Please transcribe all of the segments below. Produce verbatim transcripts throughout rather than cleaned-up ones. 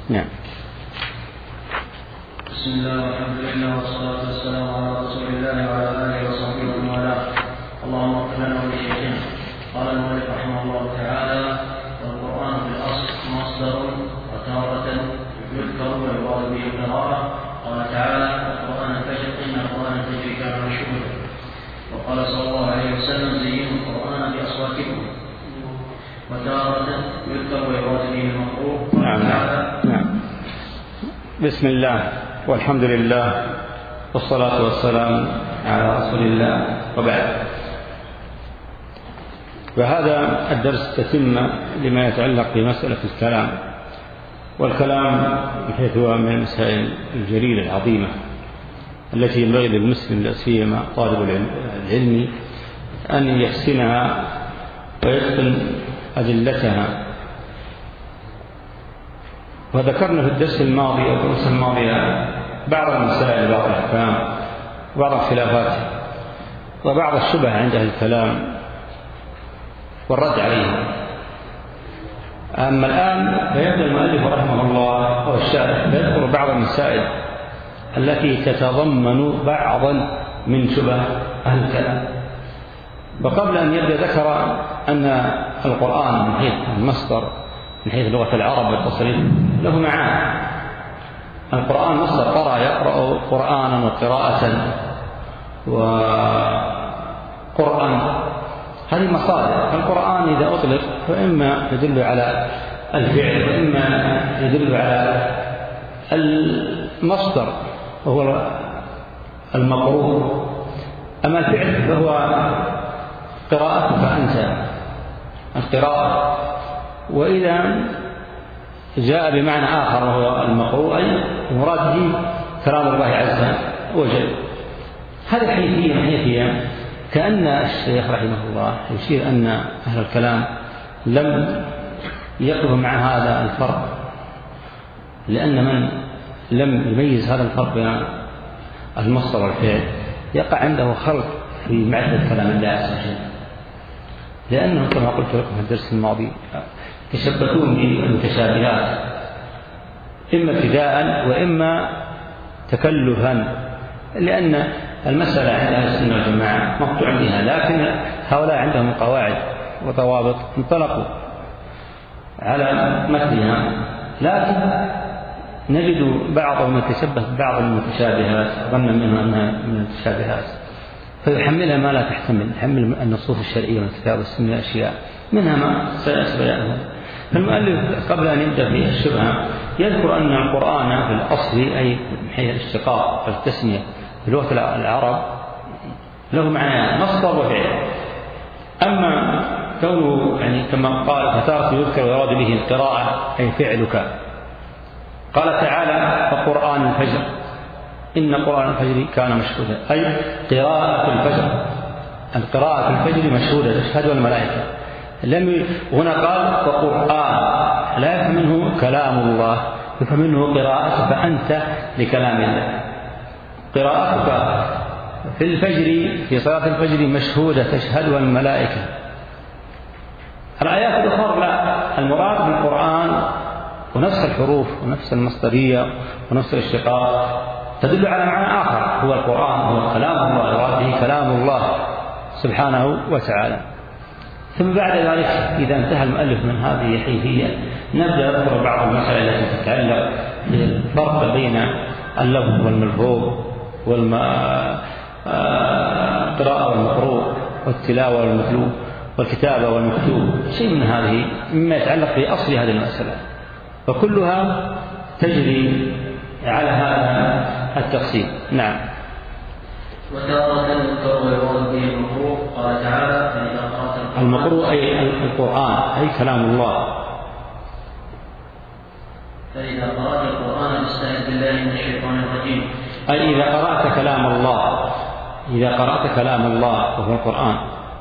نعم. بسم الله والحمد لله والصلاة والسلام على رسول الله وعلى آله وصحبه ومن والاه. اللهم اغفر لنا ولشيخنا. قال المؤلف رحمه الله تعالى: والقرآن في الأصل مصدر وتارة يذكر ويراد به القراءة. قال تعالى: والقرآن الفجر إن القرآن الفجر كان مشهودا. وقال صلى الله عليه وسلم: زينوا القرآن بأصواتكم. وتارة يذكر ويراد به المقروء. نعم. نعم. بسم الله والحمد لله والصلاة والسلام على رسول الله، وبعد. وهذا الدرس تتم لما يتعلق بمسألة الكلام، والكلام بحيث هو من المسائل الجليلة العظيمة التي ينبغي للمسلم لا سيما طالب العلم أن يحسنها ويتقن أدلتها. وذكرنا في الدرس الماضي أو الدرس الماضي بعض المسائل، بعض الأحكام، بعض الخلافات، وبعض الشبه عند أهل الكلام والرد عليها. أما الآن فيبدأ المؤلف رحمه الله والشارح يذكر بعض المسائل التي تتضمن بعضا من شبه أهل الكلام. وقبل أن يبدأ ذكر أن القرآن من حيث المصدر من حيث لغة العرب والتصريف له معاني. القرآن مصدر قرأ يقرأ قرآنا وقراءة وقرآن، هذه مصادر. القرآن إذا أطلق فإما يدل على الفعل وإما يدل على المصدر وهو المقروء. أما الفعل فهو قراءتك أنت القراءة. وإذا جاء بمعنى آخر وهو المقروء أي المراد به كلام الله عز وجل. هذه حيثية حيثية كأن الشيخ رحمه الله يشير أن أهل الكلام لم يقف مع هذا الفرق، لأن من لم يميز هذا الفرق بين المصدر والفعل يقع عنده خلط في معرفة كلام الله عز وجل، لأنه كما قلت لكم في الدرس الماضي تشبثون بالمتشابهات إما ابتداء وإما تكلفا، لأن المسألة عند أهل السنة والجماعة مقطوع بها، لكن هؤلاء عندهم قواعد وضوابط انطلقوا على مثلها، لكن نجد بعضهم يتشبه ببعض المتشابهات ظنا منها أنها من المتشابهات فيحملها ما لا تحتمل، يحمل النصوص الشرعية والكتاب والسنة أشياء منها ما سيأتي بيانها. فالمؤلف قبل أن يبدأ في الشبهة يذكر أن القرآن في الأصل أي من حيث الاشتقاق والتسمية في لغة العرب له معنى مصدر وفعل. أما كونه يعني كما قال فتارة يذكر ويراد به القراءة أي فعلك. قال تعالى: فقرآن الفجر إن قرآن الفجر كان مشهودا، أي قراءة الفجر. القراءة في الفجر مشهودة تشهد الملائكة. لم هنا قال فقرآن لا يفهم منه كلام الله، يفهم منه قراءتك أنت لكلام الله. قراءتك في الفجر في صلاة الفجر مشهودة تشهدها الملائكة. الآيات الأخرى لا، المراد بالقرآن ونفس الحروف ونفس المصدرية ونفس الاشتقاق تدل على معنى آخر هو القرآن، هو كلام الله، يراد به كلام الله سبحانه وتعالى. ثم بعد ذلك إذا انتهى المؤلف من هذه الحيثية نبدأ نذكر بعض المسائل التي تتعلق بالفرق بين اللفظ والملفوظ والقراءة والمقروء والتلاوة والمتلو والكتابة والمكتوب، شيء من هذه مما يتعلق بأصل هذه المسألة، وكلها تجري على هذا التقسيم. نعم. وتارة يذكر ويراد به المقروء. قال تعالى: فإذا قرأت المقروء أي القرآن أي كلام الله. فإذا قرأت القرآن فاستعذ بالله من الشيطان الرجيم، أي إذا قرأت كلام الله، إذا قرأت كلام الله وهو القرآن.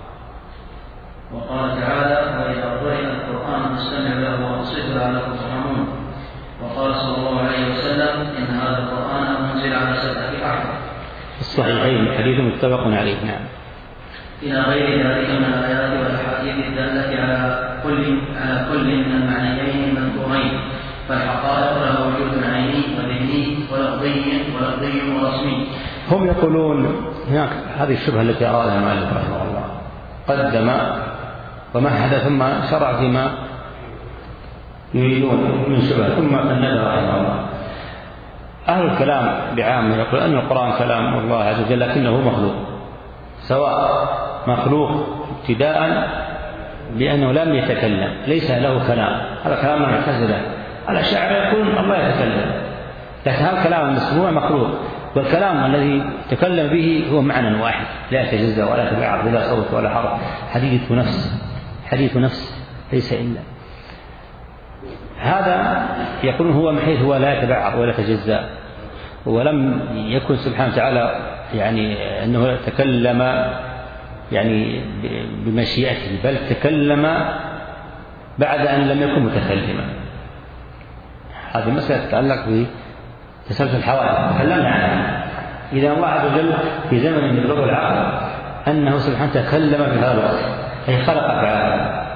وقال تعالى: وإذا قرئ القرآن فاستمعوا له وأنصتوا لعلكم ترحمون. وقال صلى الله عليه وسلم: إن هذا القرآن أنزل على سبعة أحرف. الصحيحين حديث متفق عليه. نعم. إلى غير ذلك من الآيات والأحاديث الدالة على كل على كل من المعنيين المذكورين فالحقائق لها وجود عيني وذهني ولفظي ولفظي ورسمي. هم يقولون هناك هذه الشبهة التي أرادها المؤلف رحمه الله، قدم ومهد ثم شرع فيما يريدون من شبهة ثم فند رحمه الله. أهل الكلام بعامة يقول أن القرآن كلام الله عز وجل لكنه مخلوق، سواء مخلوق ابتداء بأنه لم يتكلم ليس له كلام، هذا كلام المعتزلة. الأشاعرة يقولون الله يتكلم، لكن هذا الكلام المسموع مخلوق، والكلام الذي تكلم به هو معنى واحد لا يتجزأ ولا يتبعض بلا صوت ولا حرف، حديث نفس حديث نفس ليس إلا هذا. يقولون هو من حيث هو لا يتبعض ولا يتجزأ، ولم يكن سبحانه وتعالى يعني أنه تكلم يعني بمشيئته، بل تكلم بعد أن لم يكن متكلما. هذه مسألة تتعلق بتسلسل الحوادث تكلمنا عنها. إذا الله عز وجل في زمن يبلغ العقل أنه سبحانه تكلم في هذا الوقت أي خلق أفعاله.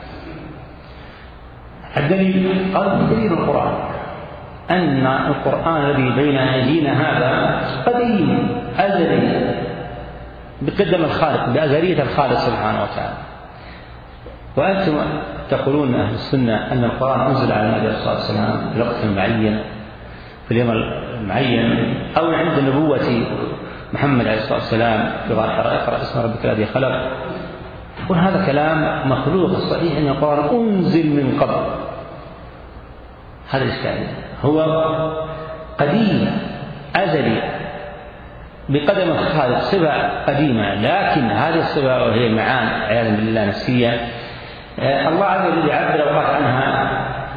الدليل قال دليل القرآن أن القرآن الذي بين أيدينا هذا قديم أزلي بقدم الخالق بأزلية الخالق سبحانه وتعالى. وأنتم تقولون أهل السنة أن القرآن أنزل على النبي صلى الله عليه وسلم في الوقت المعين في اليوم المعين أو عند نبوة محمد عليه الصلاة والسلام في غار حراء اقرأ اسم ربك الذي خلق. وهذا كلام مخلوق. الصحيح أن القرآن أنزل من قبل، هذا الإشكال. هو قديم أزلي بقدم الخالق، صفة قديمة، لكن هذه الصفة وهي المعاني عياذا بالله نفسية الله عز وجل يعبر أوقات عنها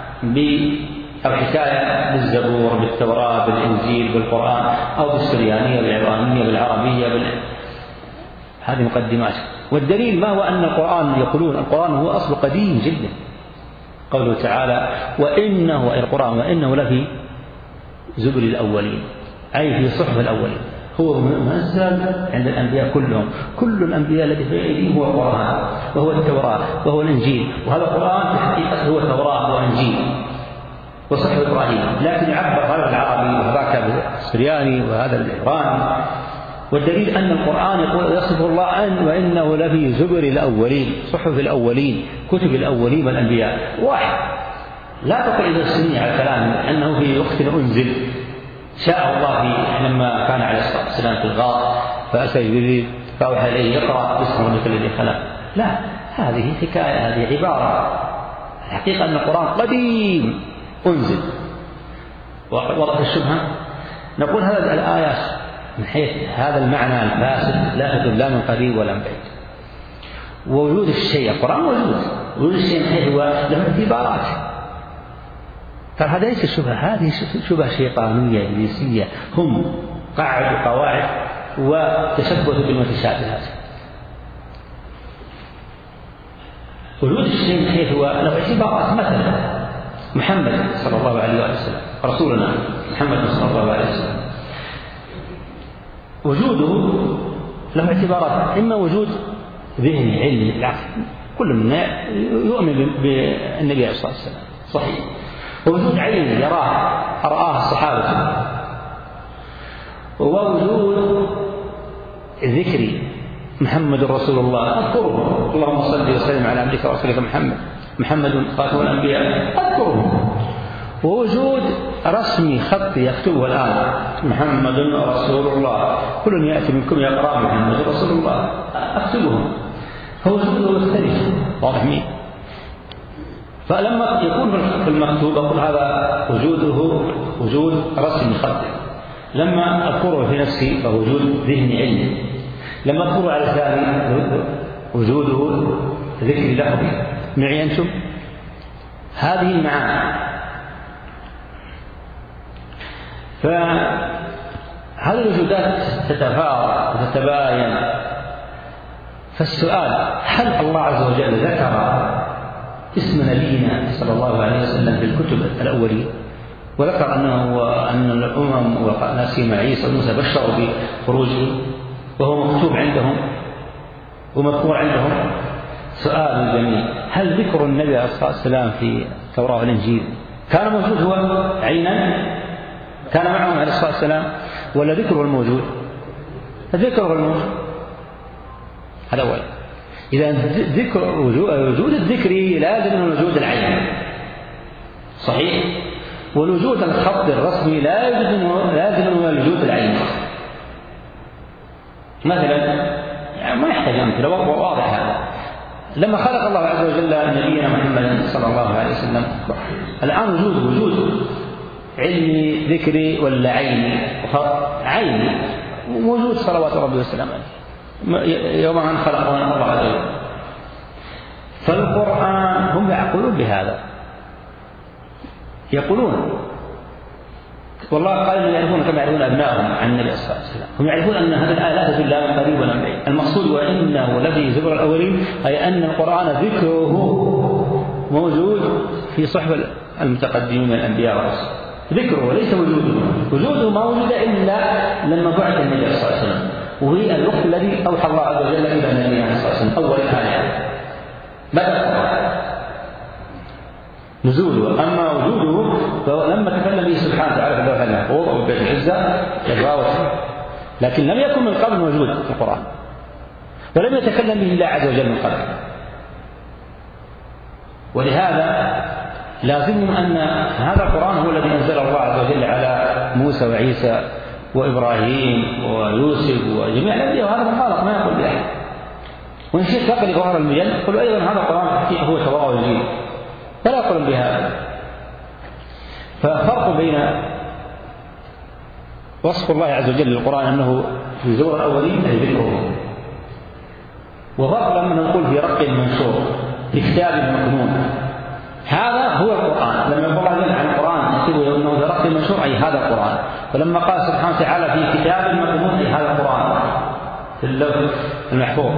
أو حكاية بالزبور بالتوراة بالإنجيل بالقرآن أو بالسريانية بالعبرانية بالعربية بال... هذه مقدمات. والدليل ما هو أن القرآن يقولون القرآن هو أصل قديم جدا. قوله تعالى وإنه أي القرآن وإنه لفي زبر الأولين أي في صحف الأولين، هو منزل عند الأنبياء كلهم. كل الأنبياء الذي في أيديهم هو القرآن وهو التوراة وهو الإنجيل، وهذا القرآن في حقيقته هو التوراة وإنجيل وصحف إبراهيم، لكن يعبر هذا العربي وهذاك بالسرياني وهذا العبراني. والدليل أن القرآن يقول يصف الله أن وإنه لفي زبر الأولين صحف الأولين كتب الأولين والأنبياء واحد. لا تقل إذا سمع الكلام أنه في وقت أنزل شاء الله في لما كان عليه الصلاة والسلام في الغار فأتى جبريل فأوحى إليه يقرأ باسم ربك الذي خلق. لا، هذه حكاية، هذه عبارة. الحقيقة أن القرآن قديم أنزل. وضع الشبهة نقول هذه الآيات من حيث هذا المعنى الفاسد لا تدل لا من قريب ولا من بعيد. ووجود الشيء القرآن موجود، وجود الشيء من حيث هو له اعتبارات. فهذا ليس شبهة، هذه شبهة شيطانية إبليسية، هم قاعدوا قواعد وتشبثوا بالمتشابهات. وجود الشيء من حيث هو له اعتبارات. مثلا محمد صلى الله عليه وسلم رسولنا محمد صلى الله عليه وسلم وجوده له اعتبارات، إما وجود ذهني علمي العقل، كل منا يؤمن بالنبي عليه الصلاة والسلام صحيح، ووجود عين يراه رآه الصحابة، ووجود ذكري محمد رسول الله أذكره اللهم صل وسلم على عبدك ورسولك محمد محمد خاتم الأنبياء أذكره، ووجود رسمي خطي يكتبه الآن محمد رسول الله، كل يأتي منكم يقرأ محمد رسول الله أكتبه، فوجوده يختلف واضح مين. فلما يكون في المكتوب أقول هذا وجوده وجود رسمي خطي، لما أذكره في نفسي فوجود ذهني علمي، لما أذكره على لساني وجوده ذكري لفظي. معي أنتم؟ هذه المعاني. فهذه الوجودات تتفاوت وتتباين. فالسؤال هل الله عز وجل ذكر اسم نبينا صلى الله عليه وسلم في الكتب الأولية وذكر أنه أن الأمم ولا سيما عيسى وموسى بشروا بخروجه وهو مكتوب عندهم ومذكور عندهم؟ سؤال جميل، هل ذكر النبي عليه الصلاة والسلام في التوراة والإنجيل كان موجود هو عينا كان معهم عليه الصلاة والسلام ولا ذكره الموجود؟ ذكره الموجود هذا أول. إذا ذكر وجود الذكر لازم من وجود العين صحيح، والوجود الخط الرسمي لازم من وجود العين. مثلا يعني ما يحتاج أمثلة واضح هذا. لما خلق الله عز وجل نبينا محمد صلى الله عليه وسلم الآن وجود وجود علمي ذكري ولا عيني؟ عيني موجود صلوات ربي وسلامه يوم أن خلقنا الله عز وجل. فالقرآن هم يعقلون بهذا، يقولون والله قال يعرفون كما يعرفون أبنائهم عن النبي صلى الله عليه وسلم. هم يعرفون أن هذه الآية لا تدل لا من قريب ولا من بعيد. المقصود وإنه لفي زبر الأولين أي أن القرآن ذكره موجود في صحف المتقدمين من الأنبياء والرسل، ذكره ليس وجوده. وجوده ما وجد إلا لما بعث النبي صلى الله عليه وسلم، وهي الوقت الذي أوحى الله عز وجل إلى النبي صلى الله عليه وسلم أول الآية بدأ نزوله. أما وجوده فلما تكلم به سبحانه وتعالى في اللوح المحفوظ أو بيت العزة يتفاوت، لكن لم يكن من قبل موجود في القرآن ولم يتكلم به الله عز وجل من قبل. ولهذا لازم أن هذا القرآن هو الذي أنزل الله عز وجل على موسى وعيسى وإبراهيم ويوسف وجميع الأنبياء، وهذا مخالق ما يقول بأحد. وإن شئت فقد ظهر المجل قل أيضا هذا القرآن الحقيقة هو تواضع الجيل فلا يقولون بهذا. ففرق بين وصف الله عز وجل للقرآن أنه في زور الأولين أي ذكره، وفرق لما نقول في رق منشور في كتاب مكنون هذا هو القرآن. لما يقول الله عن القرآن يكتبه أنه في رق منشور أي هذا القرآن. فلما قال سبحانه وتعالى في كتاب مكنون أي هذا القرآن في اللوح المحفوظ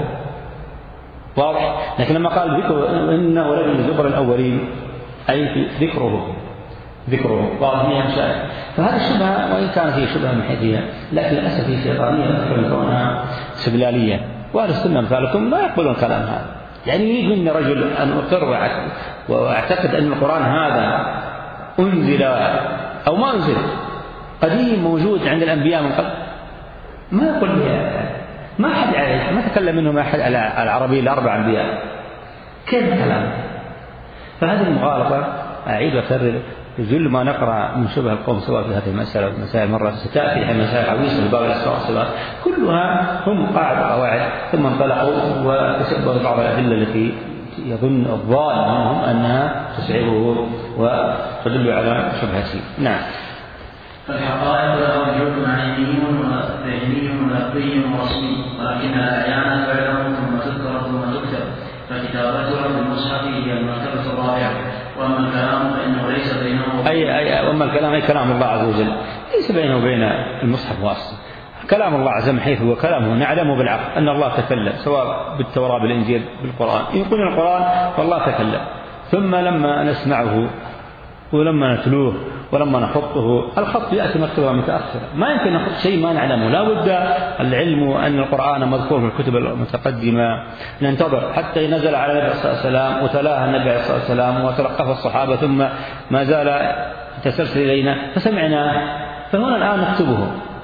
واضح. لكن لما قال ذكر إنه لفي زبر الأولين أي ذكره ذكره واضح فيها مشاهد. فهذه الشبهة وإن كان فيه شبهة من حيثها لكن للأسف هي شيطانية أكثر كونها استدلالية. وأهل السنة مثالكم لا يقبلون كلام هذا. يعني يريد مني رجل أن أقر وأعتقد أن القرآن هذا أنزل أو ما أنزل قديم موجود عند الأنبياء من قبل ما يقول بها، ما حد عليه ما تكلم منه ما حد على العربية الأربع أنبياء كيف كلام. فهذه المغالطة أعيد وأكرر جل ما نقرأ من شبه القوم سواء في هذه المسألة ومسائل مرة ستأتي مسائل عويصة في باب الأسماء والصفات كلها هم قاعدة قواعد ثم انطلقوا وتشبهوا بعض الأدلة التي يظن الظالم منهم أنها تسعبه وتدل على شبهته. نعم. فالحقائق لها وجود علمي وذهني ولفظي ورسمي، ولكن الأعيان تعلم ثم تذكر ثم تكتب، فكتابتها في المصحف هي المرتبة الرابعة. وأما الكلام فإنه ليس بينه أي أي وأما الكلام أي كلام الله عز وجل ليس بينه وبين المصحف واسطة. كلام الله عز وجل حيث هو كلامه نعلمه بالعقل أن الله تكلم سواء بالتوراة بالإنجيل بالقرآن. إن قلنا القرآن فالله تكلم، ثم لما نسمعه ولما نتلوه ولما نخطه الخط يأتي مكتوبا متأخرا ما يمكن نخط شيء ما نعلمه. لا بد العلم أن القرآن مذكور في الكتب المتقدمة ننتظر حتى نزل على النبي صلى الله عليه وسلم وتلاها النبي صلى الله عليه وسلم وتلقف الصحابة ثم ما زال تسلسل إلينا فسمعنا فهنا الآن نكتبه.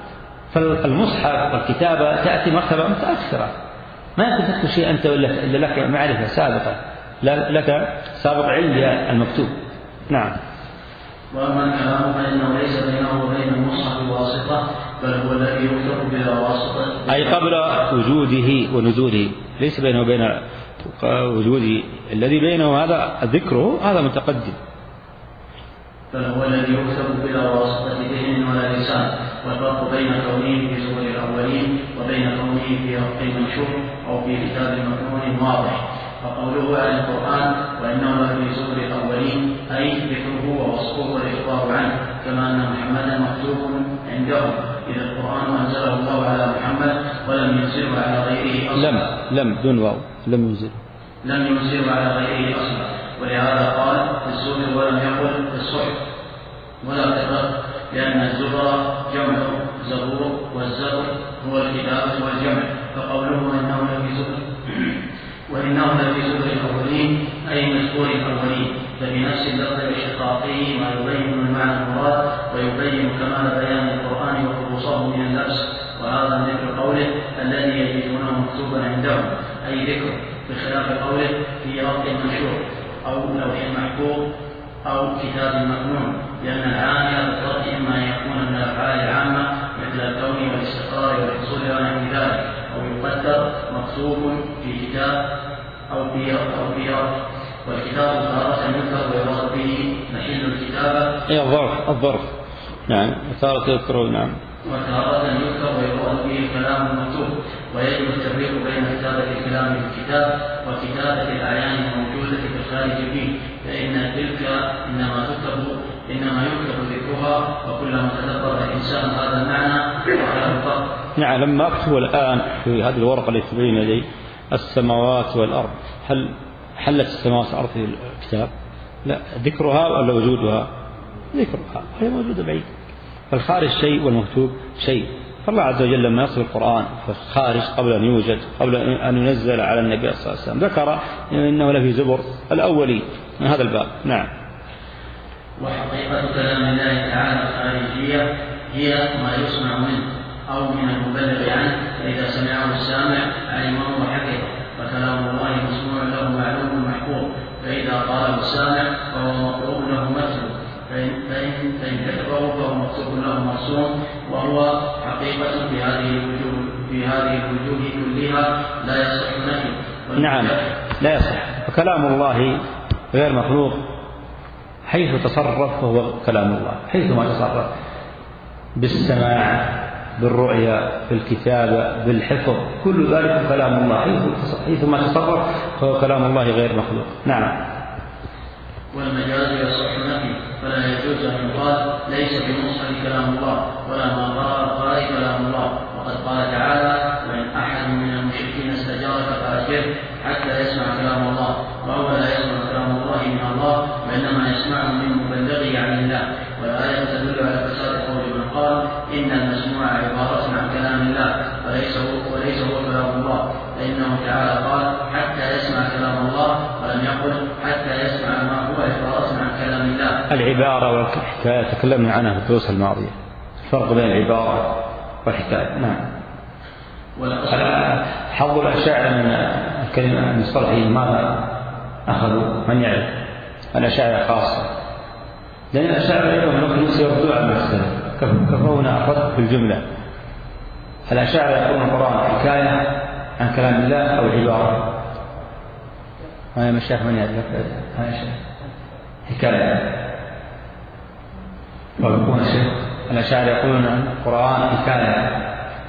فالمصحف والكتابة تأتي مرتبة متأخرة ما يمكن تكتب شيء أنت إلا لك معرفة سابقة لك سابق علم المكتوب. نعم. وأما الكلام فإنه ليس بينه وبين المصحف واسطة بل هو الذي يكتب بلا واسطة أي قبل وجوده ونزوله ليس بينه وبين وجوده الذي بينه هذا ذكره هذا متقدم. بل هو الذي يكتب بلا واسطة ذهن ولا لسان. والفرق بين كونه في زبر الأولين وبين كونه في رق منشور أو في كتاب مكنون واضح. فقوله عن القرآن وإنه في زبر الأولين أي ذكره ووصفه والإخبار عنه كما أن محمدا مكتوب عندهم إذا القرآن أنزله الله على محمد ولم ينزله على غيره أصلا. لم لم دون واو لم ينزل لم ينزله على غيره أصلا. ولهذا قال في الزبر ولم يقل في الصحف ولا تفرق لأن الزبر جمع زبور والزبر هو الكتابة والجمع. فقوله إنه لفي زبر وإنه لفي زبر الأولين أي مذكور الأولين فبنفس اللفظ الاشتقاقي ما مكتوبا عندهم أي ذكر، بخلاف قوله في رق منشور أو لوح محفوظ أو كتاب مكنون، لأن العامل بالترك إما أن يكون من الأفعال العامة مثل الكون والاستقرار والحصول ونحو ذلك، أو يقدر مكتوب في كتاب أو في أو في رق، والكتاب تارة يذكر ويراد به محل الكتابة. أي الظرف الظرف نعم تارة يذكر نعم. وتارة يذكر ويراد به الكلام المكتوب، ويجب التفريق بين كتابة الكلام في الكتاب وكتابة الأعيان الموجودة في الخارج فيه، فإن تلك إنما تكتب إنما يكتب ذكرها، وكلما تدبر الإنسان هذا المعنى وعلى الفرق. نعم لما أكتب الآن في هذه الورقة التي بين يدي السماوات والأرض، هل حلت السماوات والأرض في الكتاب؟ لا، ذكرها ولا وجودها؟ ذكرها هي موجودة بعيد، فالخارج شيء والمكتوب شيء. فالله عز وجل لما يصل القرآن فالخارج قبل أن يوجد، قبل أن ينزل على النبي صلى الله عليه وسلم، ذكر إنه لفي زبر الأولين من هذا الباب. نعم. وحقيقة كلام الله تعالى الخارجية هي ما يسمع منه أو من المبلغ عنه، فإذا سمعه السامع علمه وحفظه، فكلام الله مسموع له معلوم محفوظ، فإذا قاله السامع فهو مقروء له مكتوب، فإن كتبه فهو مكتوب له مرسوم، وهو حقيقة في هذه الوجوه في هذه الوجوه كلها لا يصح نفي. نعم لا يصح، فكلام الله غير مخلوق حيث تصرف فهو كلام الله، حيث ما تصرف بالسماع بالرؤيا بالكتابة بالحفظ كل ذلك كلام الله، حيث ما تصرف فهو كلام الله غير مخلوق. نعم. والمجاز يصح نفي، فلا يجوز أن يقال ليس بمصحف كلام الله ولا ما قرأ القارئ كلام الله، وقد قال تعالى وإن أحد من المشركين استجارك فأجره حتى يسمع كلام الله، وهو لا يسمع كلام الله من الله وإنما يسمعه من مبلغه عن الله. والآية تدل على فساد قول من قال إن المسموع عبارة عن كلام الله وليس هو, وليس هو كلام الله، فإنه تعالى قال حتى يسمع كلام الله ولم يقل حتى يسمع ما هو عبارة عن كلام الله. العبارة والحكاية تكلمنا عنها في الدروس الماضية، الفرق بين العبارة والحكاية. نعم. حظ الأشاعرة من الكلمة المصطلحية ماذا أخذوا؟ من يعرف؟ الأشاعرة خاصة، لأن الأشاعرة اليوم نقل يردوا على المسألة، كفونا أخذ في الجملة. الأشاعرة يقولون القرآن حكاية عن كلام الله أو عبارة. ما مشايخ من يعرف؟ حكاية. ويقولون الشيخ الأشاعرة يقولون القرآن حكاية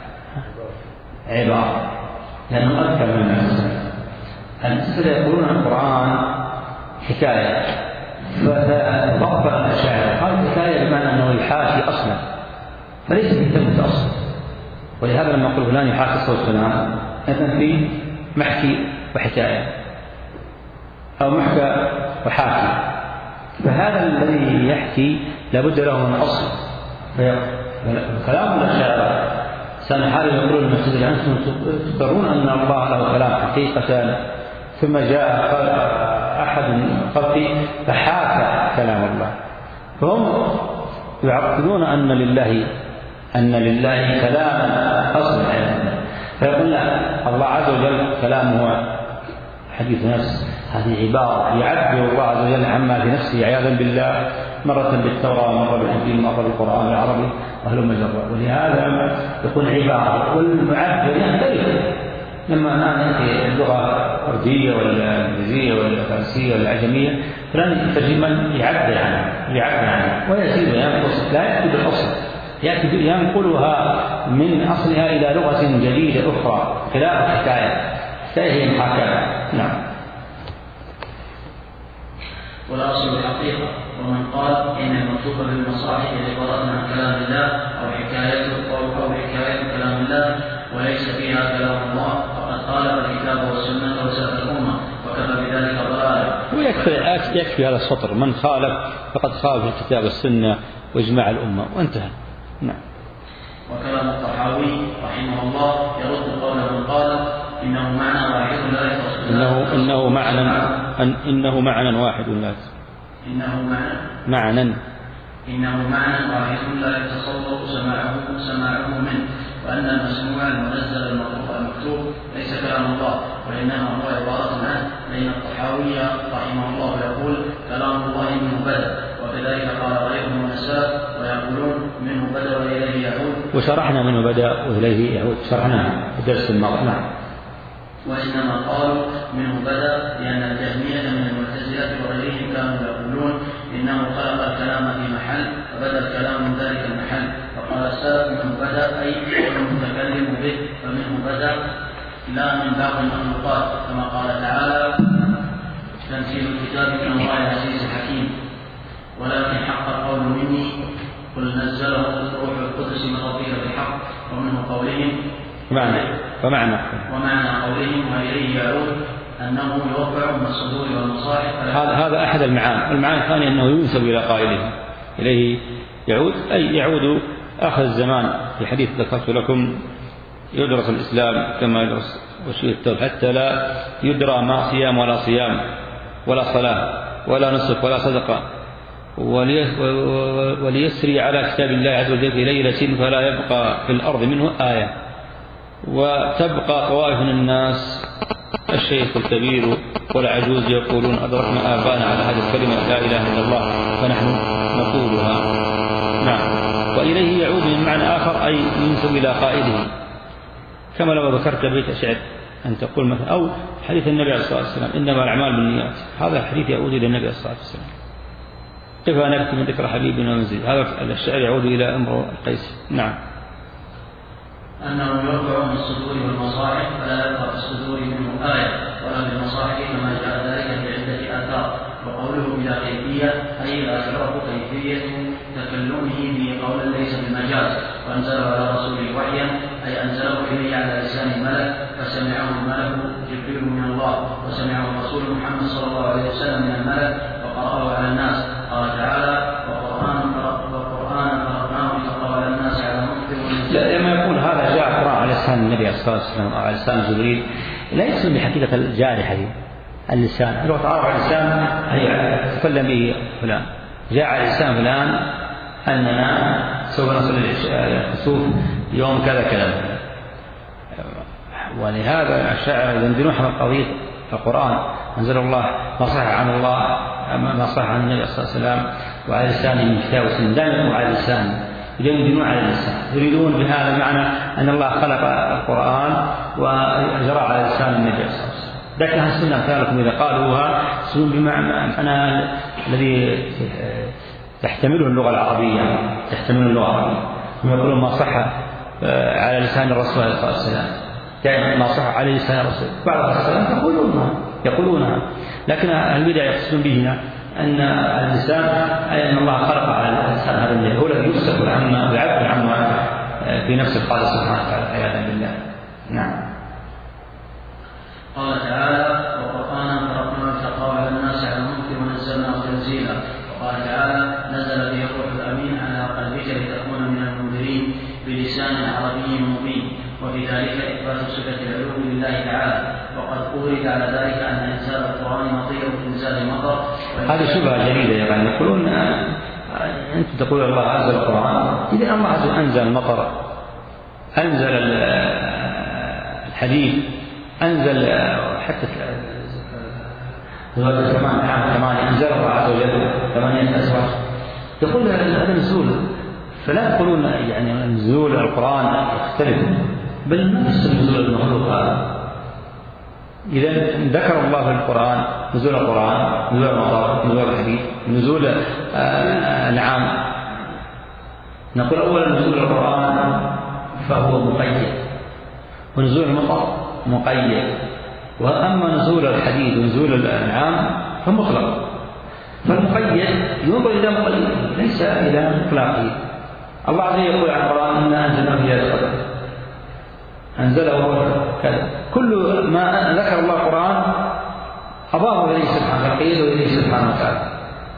عبارة، لأنهم أذكر من الناس. المسألة يقولون القرآن حكاية، فضبط الأشاعرة قال حكاية بمعنى أنه يحاكي أصلا، فليس بكلمة أصل. ولهذا لما يقول فلان يحاكي صوت فلان إذن في محكي وحكاية أو محكى وحاكي، فهذا الذي يحكي لابد له من أصل. فكلام الأشاعرة سنحال يقولون المسجد أنتم تقرون أن الله له كلام حقيقة، ثم جاء أحد قبلي فحاكى كلام الله، فهم يعقدون أن لله أن لله كلاما أصلا، فيقول الله عز وجل كلامه حديث نفس، هذه عبارة يعبر الله عز وجل عما في نفسه عياذا بالله، مرة بالتوراة مرة بالإنجيل مرة بالقرآن العربي وهل مجرد. ولهذا يكون عبارة، والمعبر يختلف. لما نأتي اللغة الأردية ولا الإنجليزية ولا الفرنسية ولا العجمية فلان يترجما يعبر عنه يعبر عنه ويزيد وينقص، لا يأتي بالأصل، يأتي ينقلها من أصلها إلى لغة جديدة أخرى، خلاف الحكاية. الحكاية هي محاكاة. نعم. والأصل الحقيقة، ومن قال إن المكتوب بالمصاحف عبارة عن كلام الله أو حكايته أو حكاية كلام الله وليس فيها كلام الله فقد خالف الكتاب والسنة وسلف الأمة، وكفى بذلك ضلالا. ويكفي يكفي هذا السطر، من خالف فقد خالف الكتاب والسنة وإجماع الأمة، وانتهى. نعم. وكلام الطحاوي رحمه الله يرد قول من قال إنه معنى واحد لا يتصل إنه إنه معنى أن إنه معنى واحد لا إنه معنى معنى إنه معنى واحد لا يتصور سماعه سماعه منه، وأن المسموع المنزل المكتوب ليس كلام الله وإنما هو عبارة عنه، فإن الطحاوي رحمه الله يقول كلام الله منه بدأ، وكذلك قال غيره من السلف ويقولون منه بدأ وإليه يعود. وشرحنا منه بدأ وإليه يعود، شرحنا في الدرس الماضي. نعم. وإنما قالوا منه بدأ لأن الجهمية من المعتزلة وغيرهم كانوا يقولون إنه خلق الكلام في محل فبدأ الكلام من ذلك المحل، فقال السلف منه بدأ أي المتكلم به، فمنه بدأ لا من باقي المخلوقات، كما قال تعالى تنزيل الكتاب من الله العزيز الحكيم، ولكن حق القول مني قل نزله روح القدس من ربك بالحق. ومنه قولهم معنى ومعنى ومعنى قولهم وإليه يعود أنه يوقع من الصدور والمصاحف. هذا هذا أحد المعاني. المعاني الثانية أنه ينسب إلى قائله إليه يعود، أي يعود آخر الزمان. في حديث ذكرت لكم يدرس الإسلام كما يدرس وشيء التوبة، حتى لا يدرى ما صيام ولا صيام ولا صلاة ولا نسك ولا صدقة، وليسري على كتاب الله عز وجل في ليلة فلا يبقى في الأرض منه آية، وتبقى طوائف من الناس الشيخ الكبير والعجوز يقولون أدركنا آبانا على هذه الكلمة لا إله إلا الله فنحن نقولها. نعم. وإليه يعود من معنى آخر أي ينسب إلى قائده، كما لو ذكرت بيت شعر أن تقول مثلا، أو حديث النبي عليه الصلاة والسلام إنما الأعمال بالنيات، هذا الحديث يعود إلى النبي عليه الصلاة والسلام. كيف نكتب من ذكر حبيبنا ومنزل، هذا الشعر يعود إلى أمر القيس. نعم. أنه يرفع من الصدور والمصاحف فلا يبقى في الصدور منه آية ولا في المصاحف كما جاء ذلك في عدة آثار. وقوله بلا كيفية أي لا تعرف كيفية تكلمه به قولا ليس بالمجاز، وأنزله على رسوله وحيا أي أنزله إليه على لسان الملك فسمعه الملك جبريل من الله، وسمعه الرسول محمد صلى الله عليه وسلم من الملك وقرأه على الناس. قال تعالى وقرآن فرقناه لتقرأه على الناس على مكتب. لما يقول هذا جاء قرأ على لسان النبي عليه الصلاة والسلام أو على لسان جبريل لا يقصد بحقيقة الجارحة دي اللسان، لو تعرف على اللسان تكلم به فلان، جاء على لسان فلان أننا سوف نصلي الكسوف يوم كذا كذا. ولهذا الشاعر ينزلون حول قضية القرآن أنزل الله ما صح عن الله ما صح عن النبي صلى الله عليه وسلم وعلى لسانه من كتاب وسنة، دائما وعلى لسانه يدندنون على اللسان، يريدون بهذا المعنى أن الله خلق القرآن وجرى على لسان النبي صلى الله عليه وسلم. لكن هل السنة أمثالكم إذا قالوها سنون بمعنى أنا الذي تحتمله اللغة العربية، تحتمل اللغة العربية، هم يقولون ما صح على لسان الرسول صلى الله عليه وسلم، دائما ما صح على لسان الرسول، بعض الرسول يقولونها يقولونها لكن البدع يقصدون بهنا أن اللسان أي أن الله خلق على اللسان هذا اللي هو الذي يفسر عما يعبر عما في نفس القادر سبحانه وتعالى عياذا بالله. نعم. قال تعالى وقرآنا فرقناه لتقرأه على الناس على المكتب ونزلناه تنزيلا. وقال تعالى نزل به الروح الأمين على قلبك لتكون من المنذرين بلسان عربي مبين. وفي ذلك إثبات صفة العلو لله تعالى، وقد أورد على ذلك أن إنزال القرآن مطير إنزال المطر. هذه شبهة جديدة يعني يقولون أنت تقول الله أنزل القرآن، إذا الله عز وجل أنزل المطر، أنزل الحديد، أنزل حتى هذا الزمان عام ثمانية أنزل الله عز وجل ثمانية أزواج، يقول هذا نزول، فلا تقولون يعني نزول القرآن يختلف، بل نفس النزول المخلوق هذا. إذا ذكر الله في القرآن نزول القرآن، نزول المطر، نزول الحديد، نزول العام، نقول أولا نزول القرآن فهو مقيد، ونزول المطر مقيد، وأما نزول الحديد ونزول الأنعام فمطلق. فالمقيد ينظر إلى مقيد ليس إلى مطلقه. الله عز وجل يقول عن القرآن إنا أنزلناه في ليلة القدر، أنزله كذا، كل ما ذكر الله القرآن أضافه إليه سبحانه وتعالى إليه سبحانه وتعالى.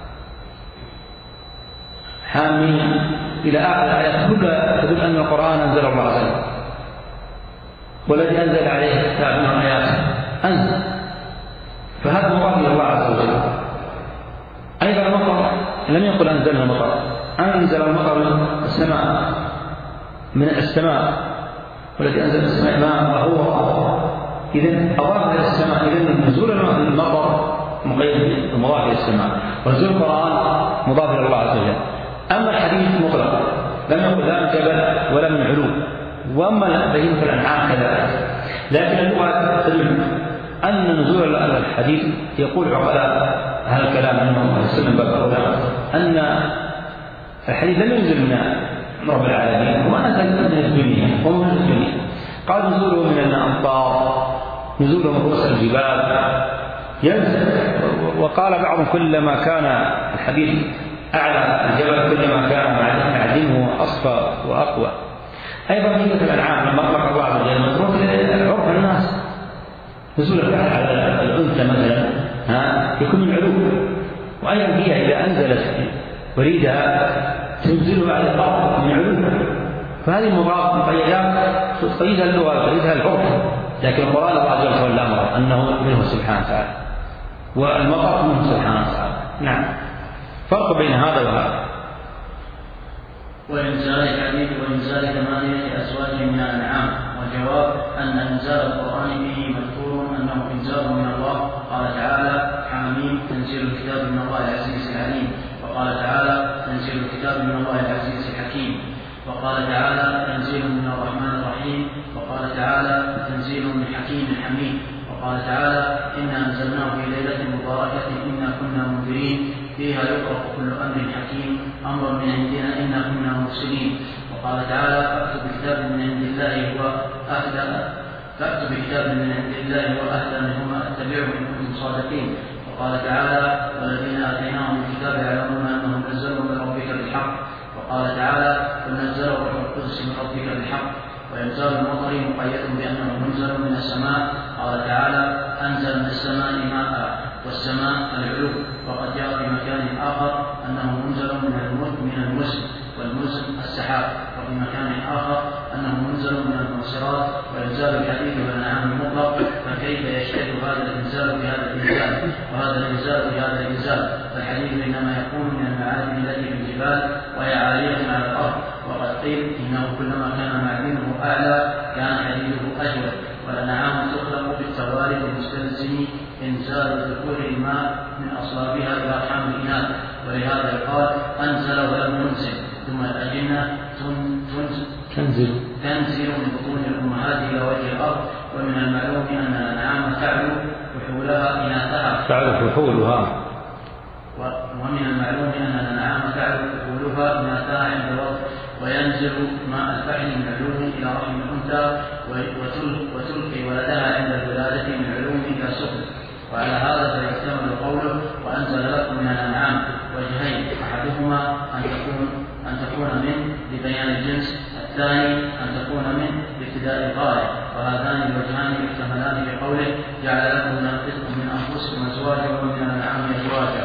حامين إلى آخر الآيات كلها تدل أن القرآن أنزل الله عز وجل، والذي أنزل عليه الكتاب من آيات أنزل، فهذا مضاف إلى الله عز وجل. أيضا المطر لم يقل أنزلنا المطر، أنزل المطر من السماء من السماء، والذي أنزل السماء ماء وهو إذن أضاف إلى السماء، إذن نزول المطر مقيد مضاف إلى السماء، ونزول القرآن مضاف إلى الله عز وجل. أما الحديث مطلق لم يقل لا من جبل ولا من علو، وأما بهيمة الأنعام كذلك. لكن اللغة تدل أن نزول الحديث يقول عقلاء هذا الكلام أنه السنة بالأولى أن الحديث لم ينزل من رب العالمين، هو نزل من الدنيا ومن الدنيا. قال نزوله من الأمطار، نزوله من رؤوس الجبال ينزل. وقال بعضهم كلما كان الحديث أعلى الجبل كلما كان معدنه أصفى وأقوى. أيضا بهيمة الأنعام لما أطلق الله عز وجل متروك لعرف الناس، نزول الفعل على الأنثى مثلا ها يكون من علو، وأيضا هي إذا أنزلت وريدها تنزل على الأرض من علو. فهذه مضاف مقيدات تقيدها اللغة وتقيدها العرف، لكن القرآن الله عز وجل الأمر أنه منه سبحانه وتعالى، والمطر منه سبحانه وتعالى. نعم، فرق بين هذا وهذا. وإنزال الحديث وإنزال ثمانية أزواج من الأنعام. والجواب أن إنزال القرآن به مذكور أنه إنزال من الله. قال تعالى حميم تنزيل الكتاب من الله العزيز العليم، وقال تعالى تنزيل الكتاب من الله العزيز الحكيم، وقال تعالى تنزيل من الرحمن الرحيم، وقال تعالى تنزيل من حكيم حميد، وقال تعالى إنا أنزلناه في ليلة مباركة إنا كنا منذرين فيها يفرق كل أمر حكيم أمر من عندنا إنا كنا مرسلين. وقال تعالى فأتوا بكتاب من عند الله هو أهدى فأتوا بكتاب من عند الله هو أهدى منهما أتبعه إن كنتم صادقين. وقال تعالى والذين آتيناهم الكتاب يعلمون أنه نزل من ربك بالحق. وقال تعالى ونزله روح القدس من ربك بالحق. وإنزال المطر مقيد بأنه منزل من السماء. قال تعالى أنزل من السماء ماء، والسماء العلو. وقد جاء في مكان آخر أنه منزل من المزن، والمزن السحاب. وفي مكان آخر أنه منزل من المعصرات. وإنزال الحديد والأنعام المطلق، فكيف يشتد هذا الإنزال بهذا الإنزال وهذا الإنزال بهذا الإنزال؟ فالحديد إنما يكون من المعادن التي في الجبال وهي عالية على الأرض. وقد قيل إنه كلما كان معدنه أعلى كان حديده أجود. والأنعام تخلق بالتوالد المستلزم إنزال ذكور الماء من أصلابها إلى أرحام الإناث، ولهذا يقال أنزل ولم ينزل. ثم الأجنة تنزل تنزل من بطون الأمهات إلى وجه الأرض. ومن المعلوم أن الأنعام تعلو فحولها إناثها تعلو فحولها ومن المعلوم أن الأنعام تعلو فحولها إناثها عند الوضع، وينزل ماء الفحل من علوم إلى رحم الأنثى، وتلقي ولدها عند الولادة من علوم إلى سفل. وعلى هذا فيحتمل قوله وأنزل لكم من الأنعام وجهين، أحدهما أن تكون أن تكون من لبيان الجنس، الثاني أن تكون من لابتداء الغاية. وهذان الوجهان يحتملان بقوله جعل لكم من أنفسكم أزواجا ومن الأنعام أزواجا.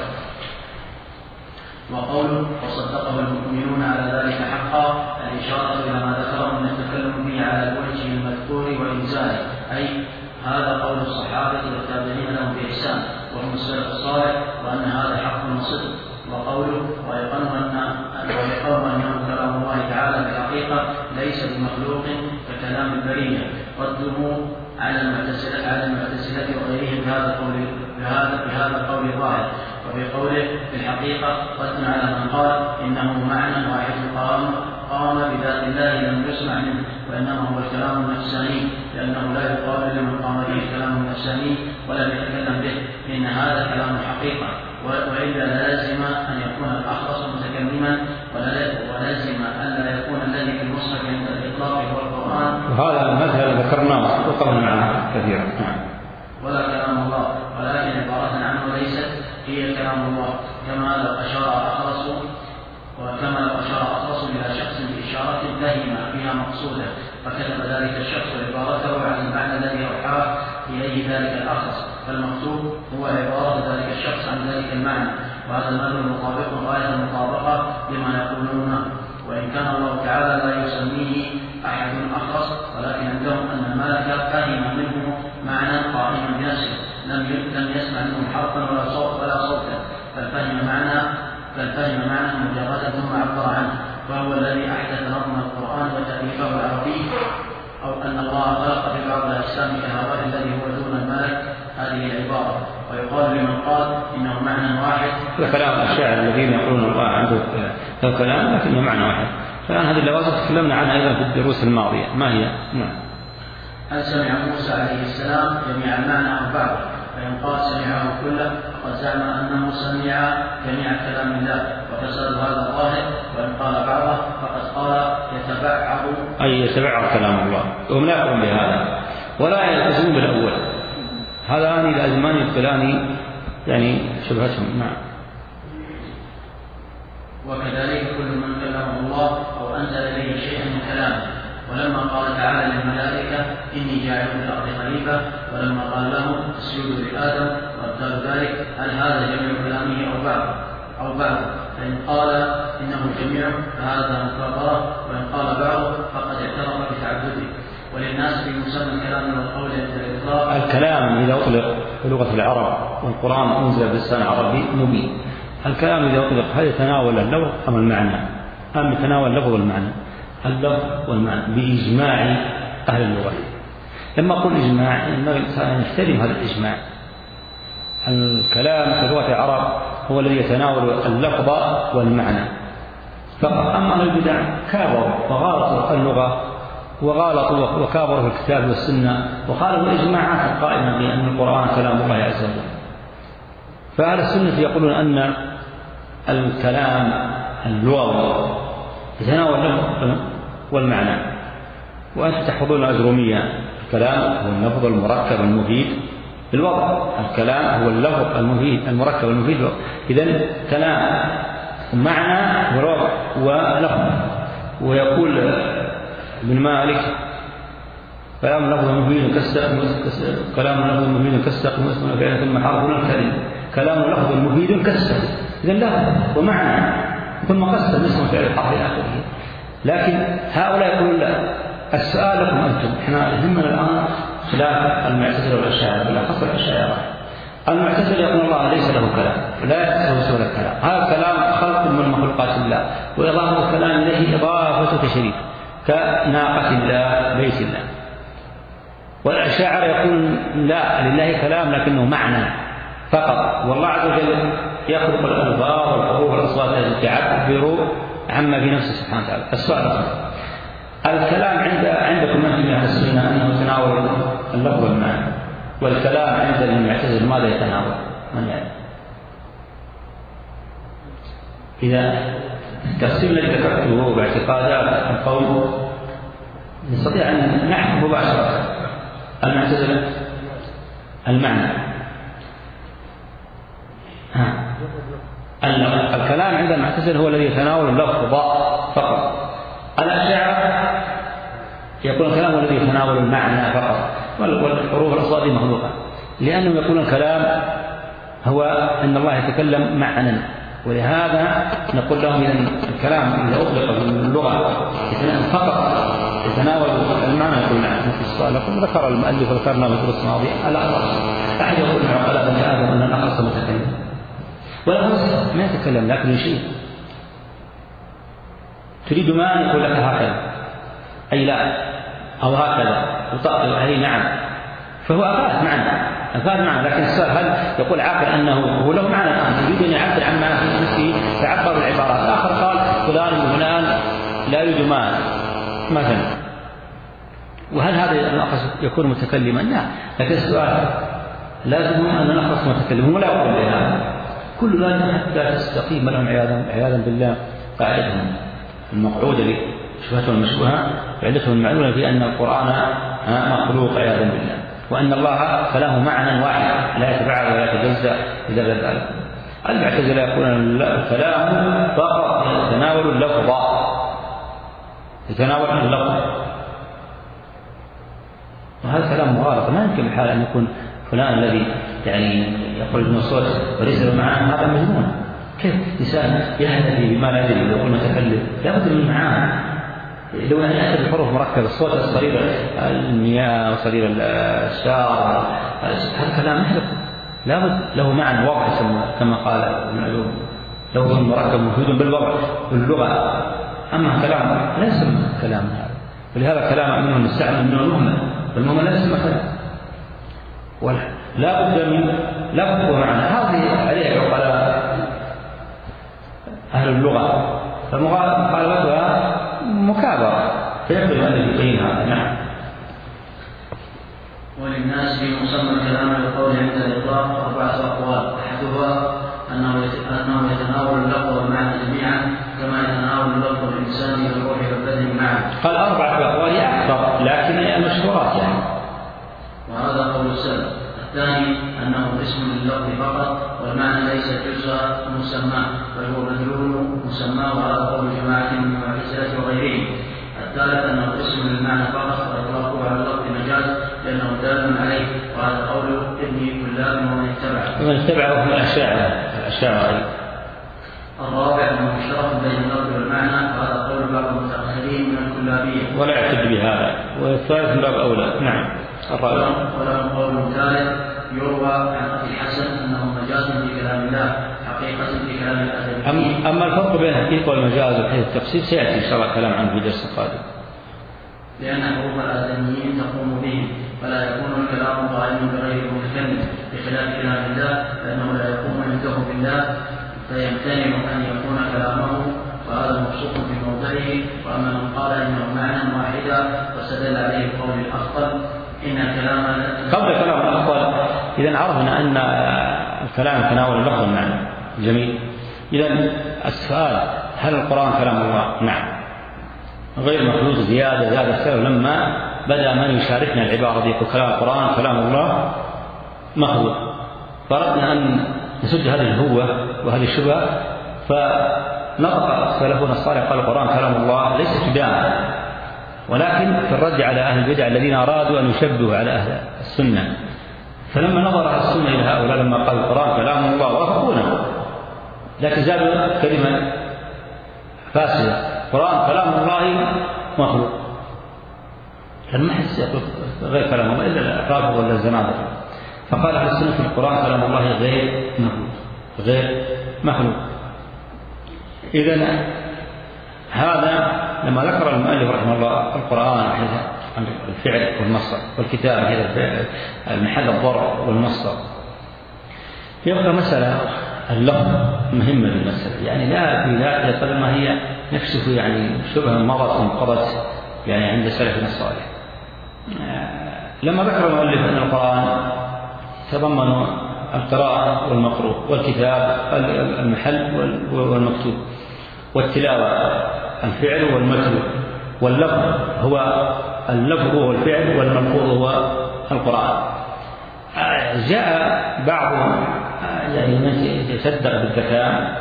وقوله وصدقه المؤمنون على ذلك حقا، الإشارة إلى ما ذكره من التكلم به على الوجه المذكور وإنزاله، أي هذا قول الصحابة والتابعين لهم بإحسان وهم السلف الصالح، وأن هذا حق وصدق. وقوله ويقنوا أنه كلام الله تعالى بالحقيقة ليس بمخلوق ككلام البرية، رده على المعتزلة على المعتزلة وغيرهم بهذا القول بهذا بهذا القول الظاهر. وفي قوله في الحقيقة رد على من قال إنه معنى واحد قام قام بذات الله لم يسمع منه، وإنما هو الكلام النفساني، لأنه لا يقال لمن قام به الكلام النفساني ولم يتكلم به، إن هذا كلام الحقيقة. وإلا لازم أن يكون الأخرس متكلما، ولازم أن لا يكون الذي في المصحف عند الإطلاق هو القرآن. وهذا المذهب ذكرناه وقبل معنا كثيرا. ولا كلام الله، ولكن عبارة عنه ليست هي كلام الله، كما لو أشار أخرس وكما لو أشار أخرس إلى شخص بإشارة فهم فيها مقصودا، فكتب ذلك الشخص عبارته عن المعنى الذي أوحاه إليه ذلك الأخرس، فالمقصود هو عبارة ذلك الشخص عن ذلك المعنى. وهذا المذهب مطابق غاية المطابقة لما يقولونه، وإن كان الله تعالى لا يسميه أحد أخرس، ولكن عندهم أن الملك فهم منه معنى قائما بنفسه، لم لم يسمع منه حرفا ولا صوت ولا صوتا، بل فهم معنى بل فهم معنى مجردا ثم عبر عنه، فهو الذي أحدث نظم القرآن وتأليفه العربي أو أن الله خلق في بعض الأجسام كهؤلاء الذي هو دون الملك، هذه العبارة. ويقال لمن قال إنه معنى واحد. هذا كلام الشاعر الذين يقولون الله عنده كلام لكنه معنى واحد. فالآن هذه اللوازم تكلمنا عنها أيضا في الدروس الماضية. ما هي؟ نعم. هل سمع موسى عليه السلام جميع المعنى أو بعضه؟ فإن قال سمعه كله فقد زعم أنه سمع جميع كلام الله وفساد هذا ظاهر. وإن قال بعضه فقد قال يتبعض، أي يتبعض كلام الله، وهم لا يقولون بهذا ولا يلتزمون بالأول. هذان الأزمان يبطلان يعني شبهتهم. نعم. وكذلك كل من كلمه الله أو أنزل إليه شيئا من كلامه. ولما قال تعالى للملائكة إني جاعل في الأرض خليفة، ولما قال لهم اسجدوا لآدم وابتلوا ذلك، هل هذا جميع كلامه أو بعض أو بعض؟ فإن قال إنه جميع فهذا مكابرة، وإن قال بعض فقد اعترف بتعبده. وللناس في مسمى الكلام والقول بالإطلاق. الكلام إذا أطلق في لغة العرب والقرآن أنزل بلسان عربي مبين. الكلام إذا أطلق هل يتناول اللفظ أم المعنى؟ أم يتناول اللفظ والمعنى؟ اللفظ والمعنى بإجماع أهل اللغة. لما أقول إجماع ينبغي الإنسان أن يحترم هذا الإجماع. الكلام في لغة العرب هو الذي يتناول اللفظ والمعنى فقط. أما أهل البدع كابروا وغالطوا اللغة وغالطوا وكابروا في الكتاب والسنة وخالفوا الإجماعات القائمة بأن القرآن كلام الله عز وجل. فأهل السنة يقولون أن الكلام اللغوي يتناول اللفظ والمعنى. وأنتم تحفظون أجرومية، الكلام هو اللفظ المركب المفيد بالوضع. الكلام هو اللفظ المفيد المركب المفيد. إذن كلام معنى والوضع ولفظ. ويقول ابن مالك كلام اللفظ المفيد كالسقم، كلام اللفظ المفيد كالسقم واسم فعل ثم حرف الكلم. كلام اللفظ المفيد كالسقم. إذن لفظ ومعنى ثم قسم اسم فعل الحرف إلى آخره. لكن هؤلاء يقولون لا، السؤال لكم أنتم. إحنا يهمنا الآن خلاف المعتزلة والأشاعرة، بالأخص الأشاعرة. المعتزلة يقول الله ليس له كلام لا يتصل سوى الكلام، هذا الكلام خلق من مخلوقات الله، وإضافة الكلام إليه إضافة تشريف كناقة الله بيت الله. والأشاعرة يقول لا، لله كلام لكنه معنى فقط، والله عز وجل يخلق الألفاظ والحروف والأصوات التي تعبر عما في نفسه سبحانه وتعالى. السؤال الكلام عند عندكم أنتم من أهل السنة أنه يتناول اللفظ والمعنى، والكلام عند المعتزلة ماذا يتناول؟ من يعلم؟ إذا التقسيم الذي ذكرته باعتقادات القول نستطيع أن نحكم مباشرة. المعتزلة المعنى، ها. الكلام عند المعتزلة هو الذي يتناول اللفظ فقط. الأشاعرة يقول الكلام هو الذي يتناول المعنى فقط، والحروف الأصوات مخلوقة، لأنهم يقولون الكلام هو أن الله يتكلم معنا. ولهذا نقول لهم إذن الكلام إذا أطلق في اللغة فقط يتناول المعنى. يقول نعم. في السؤال يقول ذكر المؤلف وذكرنا في الدروس الماضية أحد يقول نعم على بني آدم أن النقص متكلم، ولا ما يتكلم لكن يشير. تريد ما يقول لك هكذا أي لا أو هكذا وطأطل أي نعم، فهو أفاد معنى أفاد معنى. لكن السؤال هل يقول عاقل أنه هو له معنى الآن يريد أن يعبر عن معنى في نفسه تعبر بالعبارات. الآخر قال فلان وفلان لا يريد معنى مثلا، وهل هذا الأخص يكون متكلما؟ لا. لكن السؤال لازم أن الأخص متكلم، هو لا يقول بهذا كل ذلك حتى تستقيم لهم عياذا بالله قاعدتهم المقعودة شبهتهم المشبوهة، قاعدتهم المعلومة في أن القرآن مخلوق عياذا بالله، وأن الله كلامه معنى واحد لا يتبعد ولا يتجزأ إذا ذلك. المعتزلة يقولون الكلام فقط يتناول اللفظ يتناول اللفظ، وهذا كلام مغالط. ما يمكن الحال أن يكون فلان الذي يعني يخرج من الصوت وليس له معنى هذا مجنون. كيف إنسان يهتدي بما لا يدري يقول متكلم؟ لابد من معاني. لو أن يأتي بحروف مركبة الصوت الصغير المياه وصغير الشعر هذا كلام محدث لابد له معنى واضح كما قال ابن علوم لفظ مركب مفيد بالوضع باللغة. أما كلام ليس كلام هذا ولهذا كلام منهم نستعمل منه المهمل، والمهمل لا يسمى كلام، لا بد من لا بد معنى. هذه عليها عقلاء أهل اللغة، فمخالفتها مكابرة، فيقبل أن يقيم هذا. نعم. وللناس في مسمى الكلام والقول عند الإطلاق أربعة أقوال، أحدها أنه يتناول اللفظ والمعنى جميعا كما يتناول اللفظ الإنسان والروح والبدن معا. قال أربعة أقوال أكثر، لكن المشهورات يعني. وهذا قول السلف. الثاني أنه اسم لللفظ فقط والمعنى ليس جزء مسماه بل هو مدلول مسماه، وهذا قول جماعة من المعتزلة وغيرهم. الثالث أنه اسم للمعنى فقط وإطلاقه على اللفظ مجاز لأنه دال عليه، وهذا قول ابن كلاب ومن اتبعه ومن اتبعه من الأشاعرة. الرابع أنه مشترك بين اللفظ والمعنى، وهذا قول بعض المتأخرين من الكلابية ولا يعتد بهذا، والثالث من باب أولى. نعم. الرابع ولهم قول ثالث يروى عن أبي الحسن أنه مجاز في كلام الله حقيقة في كلام الأدبيين. أما الفرق بين الحقيقة والمجاز وحيث التفسير سيأتي إن شاء الله كلام عنه في درس القادم. لأن حروف الآدميين تقوم بهم، فلا يكون الكلام قائما بغير المتكلم بخلاف كلام الله، لأنه لا يقوم عنده بالله فيمتنع أن يكون كلامه، وهذا مبسوط في موضعه. وأما من قال إنه معنى واحدا واستدل عليه بقول الأخطل إن الكلام قبل كلام الأخطل. إذا عرفنا أن الكلام تناول اللفظ والمعنى. جميل. إذا السؤال هل القرآن كلام الله؟ نعم، غير مخلوق زيادة زاد السلف لما بدأ من يشاركنا العبارة دي كلام القرآن كلام الله مخلوق، فأردنا أن نسد هذه الهوة وهذه الشبهة، فنطق سلفنا الصالح قال القرآن كلام الله ليس ابتداء، ولكن في الرد على أهل البدع الذين أرادوا أن يشبهوا على أهل السنة. فلما نظر أهل السنة إلى هؤلاء لما قال القرآن كلام الله وافقونه، لكن زادوا كلمة فاسدة القرآن كلام الله مخلوق، لما حس غير كلام الله إلا الأفراد ولا الزنادقة. فقال أهل السنة في القرآن كلام الله غير مخلوق، غير مخلوق. إذن هذا لما ذكر المؤلف رحمه الله القرآن عن الفعل والمصدر والكتاب هذا المحل الضرب والمصدر، يبقى مسألة اللفظ مهمة بالمسألة، يعني لا في ذاتها قدر ما هي نفسه يعني شبه مضت وانقضت يعني عند سلفنا الصالح. لما ذكر المؤلف أن القرآن تضمن القراءة والمقروء والكتاب المحل والمكتوب والتلاوة الفعل والمتلو، واللفظ هو اللفظ هو الفعل والملفوظ هو القرآن. جاء بعض يعني من يصدق بالذكاء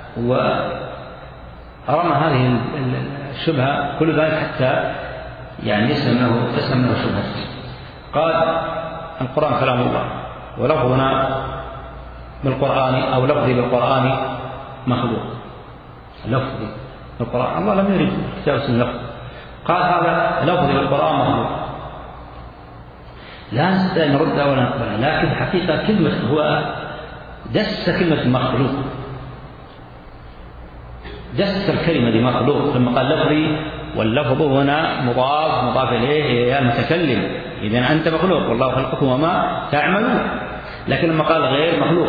ورمى هذه الشبهة كل ذلك حتى يعني يسلم له تسلم له شبهة. قال القرآن كلام الله ولفظنا بالقرآن أو لفظي بالقرآن مخلوق. لفظي بالقرآن الله لم يرد كتاب اسم لفظ، قال هذا لفظي بالقرآن مخلوق. لا نستطيع أن نرد ولا نقبل، لكن حقيقة كلمة هو دس كلمة مخلوق، دس الكلمة دي مخلوق لما قال لفظي، واللفظ هنا مضاف مضاف إليه يا المتكلم، إذن أنت مخلوق والله خلقكم وما تعملون. لكن لما قال غير مخلوق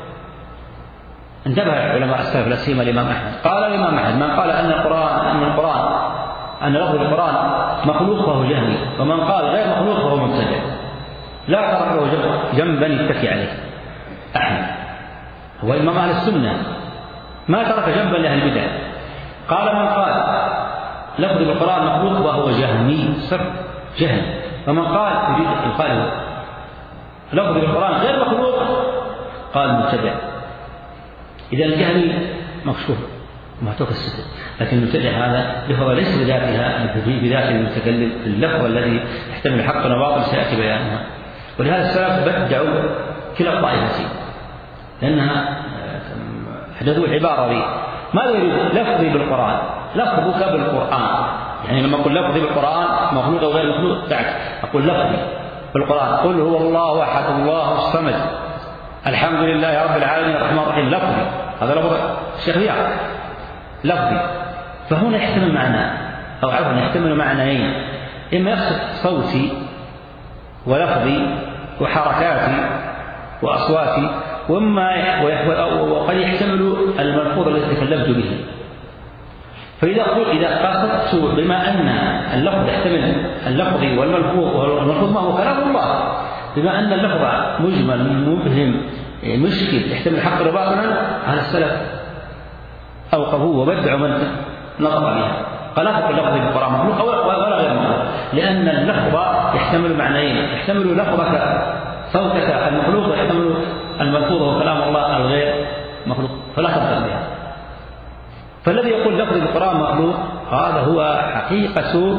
انتبه علماء السلف لا سيما الإمام أحمد. قال الإمام أحمد من قال أن القرآن أن القرآن أن لفظ القرآن مخلوق فهو جهمي، ومن قال غير مخلوق فهو مبتدع، لا ترك له جنبا يتكي عليه. أحمد هو إمام أهل السنة ما ترك جنبا لأهل البدع. قال من قال لفظ القرآن مخلوق وهو جهمي صر جهل، ومن قال يريد يقال لفظ القرآن غير مخلوق قال مبتدع. إذا الجهل مكشوف معتوك الستر، لكن المبتدع هذا هو ليس بذاتها بذات المتكلم، اللفظ الذي يحتمل حقا وباطل سيأتي بيانها. ولهذا السلف بدعوا كلا الطائفتين لأنها حدثوا العبارة دي ماذا يريد لفظي بالقرآن، لفظك بالقرآن، يعني لما أقول لفظي بالقرآن مخلوق أو غير مخلوق تعال أقول لفظي بالقرآن قل هو الله أحد الله الصمد الحمد لله رب العالمين الرحمن الرحيم، لفظي هذا لفظ الشيخ يعقوب لفظي. فهنا يحتمل معنى أو عفوا يحتمل معنيين، إما يقصد صوتي ولفظي وحركاتي وأصواتي، وإما وقد يحتمل الملفوظ الذي تكلمت به. فإذا قلت إذا قصدت بما أن اللفظ يحتمل اللفظي والملفوظ والملفوظ ما هو كلام الله، بما أن اللفظ مجمل مبهم مشكل يحتمل حق وباطلا، على السلف أوقفوه وبدعوا من نطق بها. قال لا تقل لفظي بالقرآن مخلوق ولا غير مخلوق، لأن اللفظ يحتمل معنيين، يحتمل لفظك صوتك المخلوق ويحتمل الملفوظ هو كلام الله الغير مخلوق، فلا تقل بها. فالذي يقول لفظي بالقرآن مخلوق هذا هو حقيقة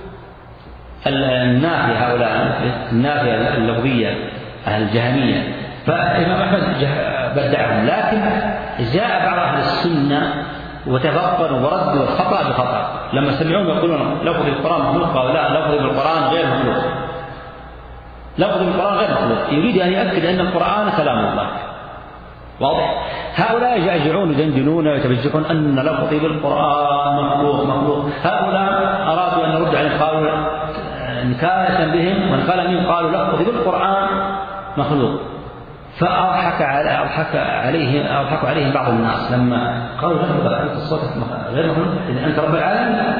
النافية، هؤلاء النافية اللفظية الجهمية. فالإمام أحمد بدعهم، لكن جاء بعض أهل السنة وتفقدوا وردوا الخطأ بخطأ لما سمعوهم يقولون لفظ القرآن مخلوق، قالوا لا، لفظ بالقرآن غير مخلوق، لفظ بالقرآن غير مخلوق، يريد أن يؤكد أن القرآن كلام الله. واضح؟ هؤلاء يجعجعون يدندنون ويتبجحون أن لفظي بالقرآن مخلوق مخلوق. هؤلاء أرادوا أن يردوا عليهم، قالوا نكاية بهم، ومن قال منهم قالوا لفظي بالقرآن مخلوق. فأضحك أضحك عليهم أضحك عليهم بعض الناس لما قالوا لفظ الصوت غير مخلوق، إذا أنت رب العالمين.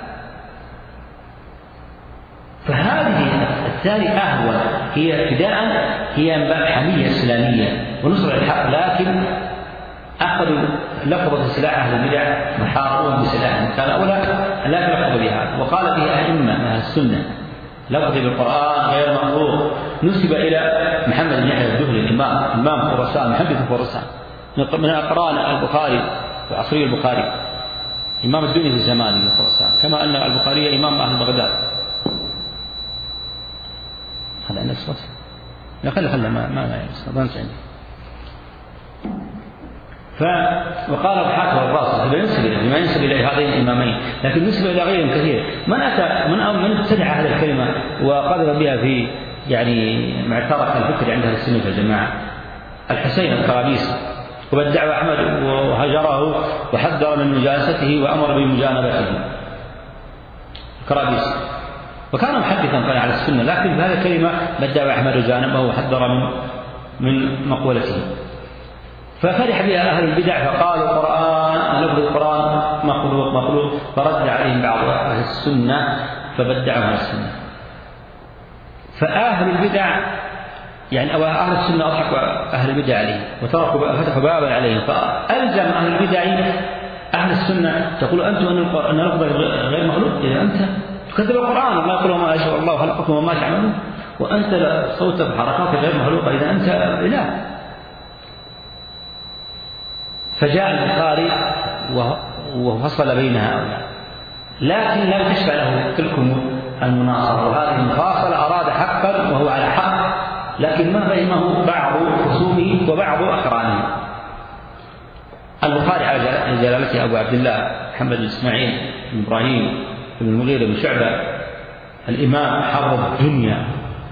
فهذه الثاني أهون، هي ابتداء هي حمية إسلامية ونصر الحق، لكن أخذوا لفظة سلاح أهل البدع محاربون بسلاحهم، كان أولا لا تلفظ بها. وقال به أئمة من أهل السنة لفظ بالقرآن غير مخلوق، نسب إلى محمد بن يحيى الذهلي الإمام إمام خراسان محدث خراسان من أقران البخاري في عصري البخاري، إمام الدنيا في زمانه خراسان، كما أن البخاري إمام أهل بغداد. هذا عندك صوت؟ لا خلي خلي ما ما ظننت عندي. ف وقال الحاكم والراس هذا ينسب إليه، ما ينسب إلى هذين الإمامين، لكن ينسب إلى غيرهم كثير. من أتى من من ابتدع هذه الكلمة وقذف بها في يعني معترك الفكر عند أهل السنة والجماعة، الحسين الكرابيسي، وبدعه أحمد وهجره وحذر من مجالسته وأمر بمجانبته الكرابيسي، وكان محدثا كان على السنة، لكن بهذه الكلمة بدعه أحمد وجانبه وحذر من من مقولته. ففرح بها أهل البدع فقالوا القرآن لفظ القرآن مخلوق مخلوق، فرد عليهم بعض أهل السنة فبدعوا أهل السنة. فأهل البدع يعني أو أهل السنة أضحكوا أهل البدع عليهم وتركوا فتحوا بابا عليهم، فألزم أهل البدع أهل السنة تقول أنتم أن لفظ غير مخلوق، إذا أنت تكذب القرآن الله يقول ما شاء الله خلقكم وما تعملون، وأنت صوتك وحركاتك غير مخلوقة، إذا أنت إله. فجاء البخاري وفصل بين هؤلاء، لكن لم تشفع له تلكم المناصرة، وهذه المفاصلة أراد حقا وهو على حق، لكن ما فهمه بعض خصومه وبعض أقرانه. البخاري على جلالته أبو عبد الله محمد بن إسماعيل بن إبراهيم بن المغيرة بن شعبة الإمام حرب الدنيا،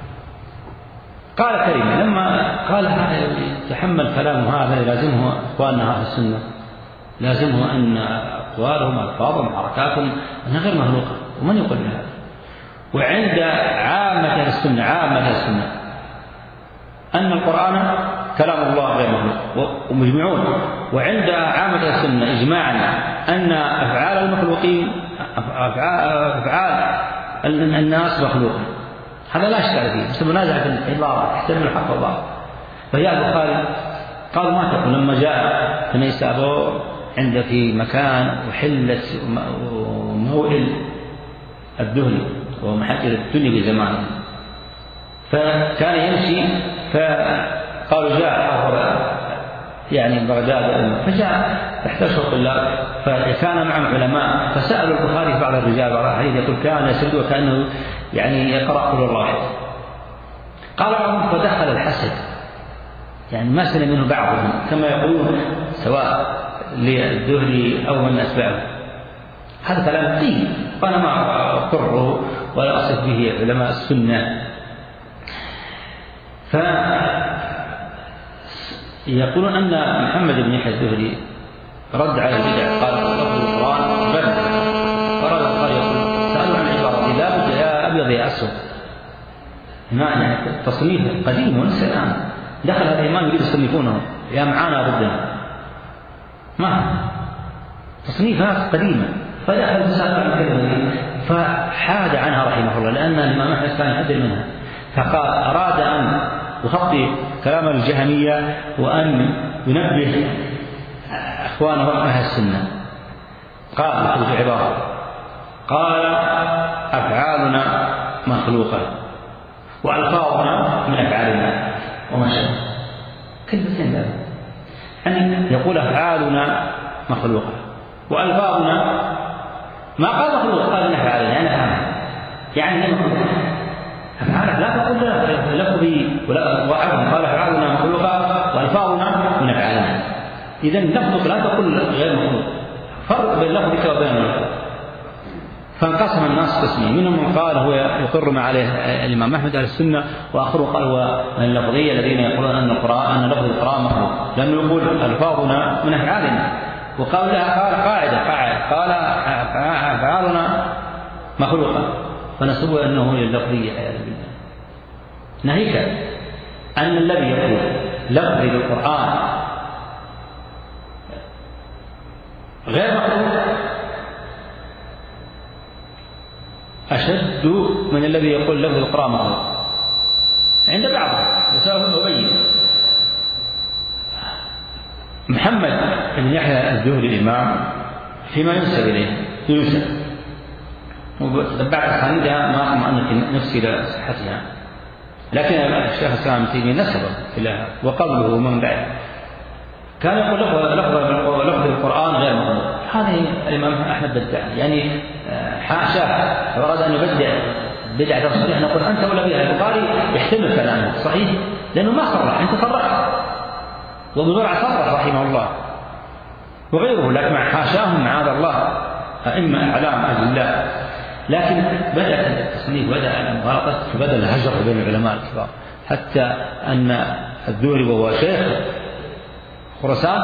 قال كلمة لما قال تحمل كلامه هذا لازمه أخواننا أهل السنة، لازمه أن أقوالهم ألفاظهم حركاتهم أنها غير مخلوقة، ومن يقول بهذا؟ وعند عامة أهل السنة عامة أهل السنة أن القرآن كلام الله غير مخلوق ومجمعون، وعند عامة أهل السنة إجماعا أن أفعال المخلوقين أفعال الناس مخلوقة، هذا لا اشكال فيه، بس منازعة في العبارة تحتمل الحق والباطل. فجاء البخاري قال ما تقول لما جاء في نيسابور عند في مكان وحلت وموئل الذهلي ومحجر الدنيا في زمانه، فكان يمشي فقالوا جاء يعني بغداد، فجاء تحتشر الطلاب فكان معهم علماء، فسألوا البخاري بعض الرجال بعض الحديث يقول كان يسد وكأنه يعني يقرأ كل الله، قال بعضهم فدخل الحسد، يعني ما سلم منه بعضهم كما يقولون سواء للذهلي أو من أتباعه. هذا كلام طيب وأنا ما أقره ولا أصف به علماء السنة. فيقولون أن محمد بن يحيى الذهلي رد على البدع، قال لفظ القرآن غير، فرد القرآن يقول سألوا عن عبارة لا بد يا أبيض يا أسود، ما يعني تصنيف قديم ولسه الآن دخل هذا الإمام يريد يصنفونه يا معانا ضدنا، ما تصنيفات قديمة، فدخل ساق الكلمة فحاد عنها رحمه الله، لأن الإمام أحمد كان يحذر منها، فقال أراد أن يخطي كلام الجهمية وأن ينبه أخوانه أهل السنة. قال في عبارة قال أفعالنا مخلوقة وألفاظنا من أفعالنا وما شاء كلمتين ذلك، يعني يقول أفعالنا مخلوقة وألفاظنا ما قال مخلوق، قال من أفعالنا يعني أفعالنا يعني هي مخلوقة، أفعالك لا تقول لفظي وعظم، قال أفعالنا مخلوقة وألفاظنا من أفعالنا، إذن لفظك لا تقول غير مخلوق، فرق بين لفظك وبين اللفظ. فانقسم الناس قسمين، منهم من قال هو يقر ما عليه الإمام أحمد أهل السنة، وآخره قال هو اللفظية الذين يقولون أن القرآن أن لفظ القرآن مخلوق، لأنه يقول ألفاظنا من أفعالنا، وقال لها قال قاعدة قاعدة قال أفعالنا مخلوقة، فنسبه أنه هي اللفظية عياذا بالله. ناهيك أن الذي يقول لفظ القرآن غير مخلوق أشد من الذي يقول لفظ القرآن مخلوق عند بعضهم، وسوف أبين. محمد بن يحيى الزهري الإمام فيما ينسب إليه ينسب، وتتبعت أسانيدها ما أطمأنت نفسي لصحتها، لكن الشيخ الإسلام ابن تيمية نسبه إليها وقبله ومن بعد كان يقول لفظ القرآن غير مخلوق. هذه الإمام أحمد بدع، يعني حاشاه أراد أن يبدع بدعة صحيحة، نقول أنت ولا بها. البخاري يحتمل كلامه صحيح لأنه ما صرح، أنت صرحت، وابن زرعة صرح رحمه الله وغيره، لكن مع حاشاهم معاذ الله أئمة أعلام أهل الله، لكن بدأت التصنيف بدأ المغالطة فبدأ الهجر بين العلماء الكبار، حتى أن الذهلي وهو شيخ خراسان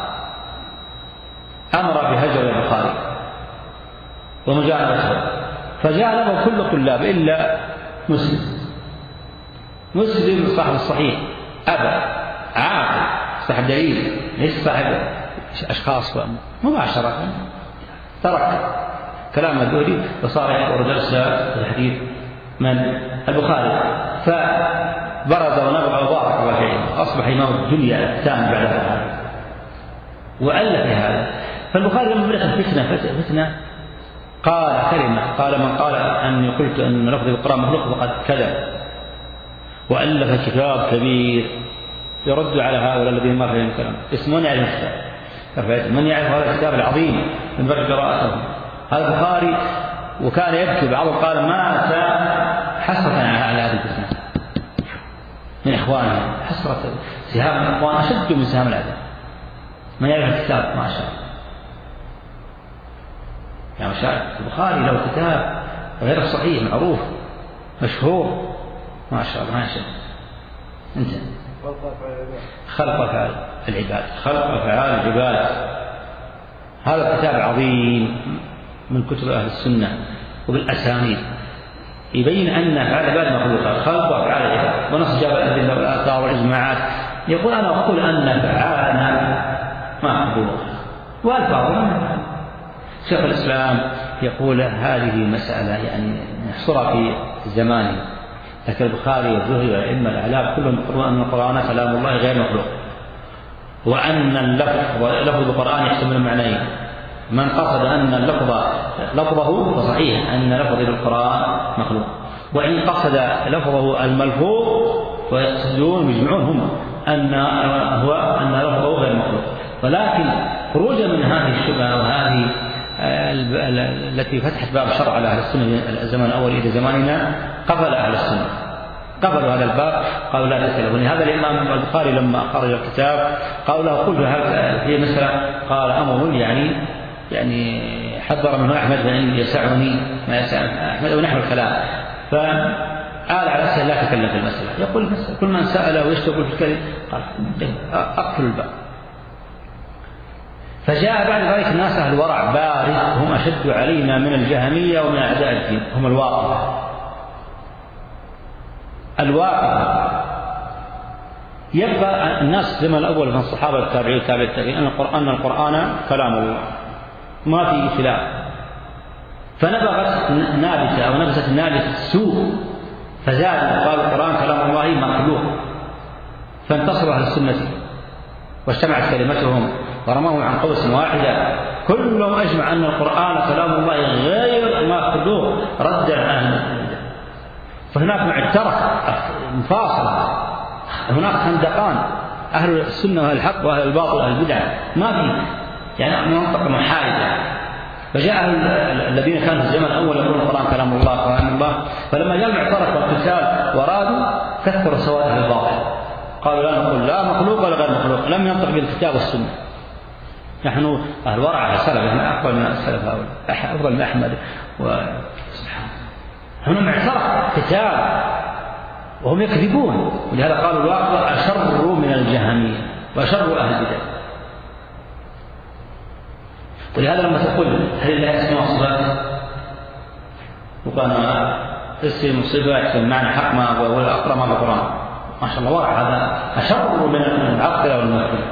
أمر بهجر البخاري ومجانبته، فجانبه كل طلاب إلا مسلم. مسلم صاحب الصحيح أبى عاقل صاحب دليل، ليس صاحب أشخاص مباشرة، ترك كلام الذهلي وصار يحضر درس الحديث من البخاري، فبرز ونبغى وبارك الله فيه، أصبح إمام الدنيا الثاني بعد هذا وألف هذا. فالبخاري لما بدأت الفتنة فتنة قال كلمة، قال من قال أني قلت أن لفظ القرآن مخلوق فقد كذب، وألف كتاب كبير يرد على هؤلاء الذين ما فهموا الكلام اسمه من يعرف الكتاب، من يعرف هذا الكتاب العظيم من بر قراءته هذا البخاري، وكان يبكي، بعضهم قال مات حسرة على هذه الفتنة من إخوانه، حسرة سهام الإخوان أشد من سهام العدل، من يعرف الكتاب ما شاء الله. يعني شاء البخاري له كتاب غير صحيح معروف مشهور ما شاء الله ما شاء الله. انت خلق أفعال العباد، خلق أفعال العباد، هذا كتاب عظيم من كتب أهل السنة وبالأسانيد يبين أن أفعال العباد مخلوقة، خلق أفعال العباد ونص جاب الأدلة والآثار والإجماعات. يقول أنا أقول أن أفعالنا مخلوقة وألفاظنا. شيخ الإسلام يقول هذه مسألة يعني نحصرها في زمانه، لكن البخاري والزهري والأئمة الأعلام كلهم يقولون أن القرآن كلام الله غير مخلوق، وأن اللفظ لفظ القرآن يحتمل معنيين، من قصد أن اللفظ لفظه فصحيح أن لفظ القرآن مخلوق، وإن قصد لفظه الملفوظ ويقصدون يجمعون هم أن هو أن لفظه غير مخلوق. ولكن خروجا من هذه الشبهة وهذه التي فتحت باب الشرع على أهل السنة من الزمن الأول إلى زماننا، قبل أهل السنة قبلوا هذا الباب، قالوا لا تسألوا. ولهذا الإمام البخاري لما خرج الكتاب قالوا له قل في مسألة، قال أمر يعني يعني حذر منه أحمد فإن يسعني ما يسع أحمد ونحو الكلام، فقال على السهل لا تكلم في المسألة. يقول كل من سأله ويشتغل في الكلام قال أقفل الباب. فجاء بعد ذلك الناس أهل الورع بارز هم أشد علينا من الجهمية ومن أعداء الدين، هم الواقفة الواقع يبقى الناس زمن الأول من الصحابة التابعين والتابعين التابعين أن القرآن القرآن كلام الله ما في خلاف، فنبغت نابتة أو نبتت نابتة سوء فزادوا قالوا القرآن كلام الله مخلوق، فانتصروا أهل السنة واجتمعت كلمتهم ورموهم عن قوس واحدة كلهم أجمع أن القرآن كلام الله غير مخلوق رد أهل البدع. فهناك معترك مفاصلة، هناك خندقان، أهل السنة وأهل الحق وأهل الباطل وأهل البدع، ما في يعني منطقة محايدة. فجاء الذين كانوا في الزمن الأول يقولون القرآن كلام الله كلام الله، فلما جاء المعترك والقتال ورادوا كثروا سواد أهل الباطل، قالوا لا نقول لا مخلوق ولا غير مخلوق، لم ينطق بالكتاب والسنة. نحن أهل ورع أهل السلف، نحن أفضل من السلف هؤلاء، أفضل من أحمد وسبحان الله. هنا معترك قتال وهم يكذبون، ولهذا قالوا الواقع أشر من الجهمية وأشر أهل البدع. ولهذا لما تقول هل الله اسماء وصفات وقال اسم صفات بمعنى حق ما ولا أقرأ ما بالقرآن، ما شاء الله واقع هذا أشر من العقل والمعقل.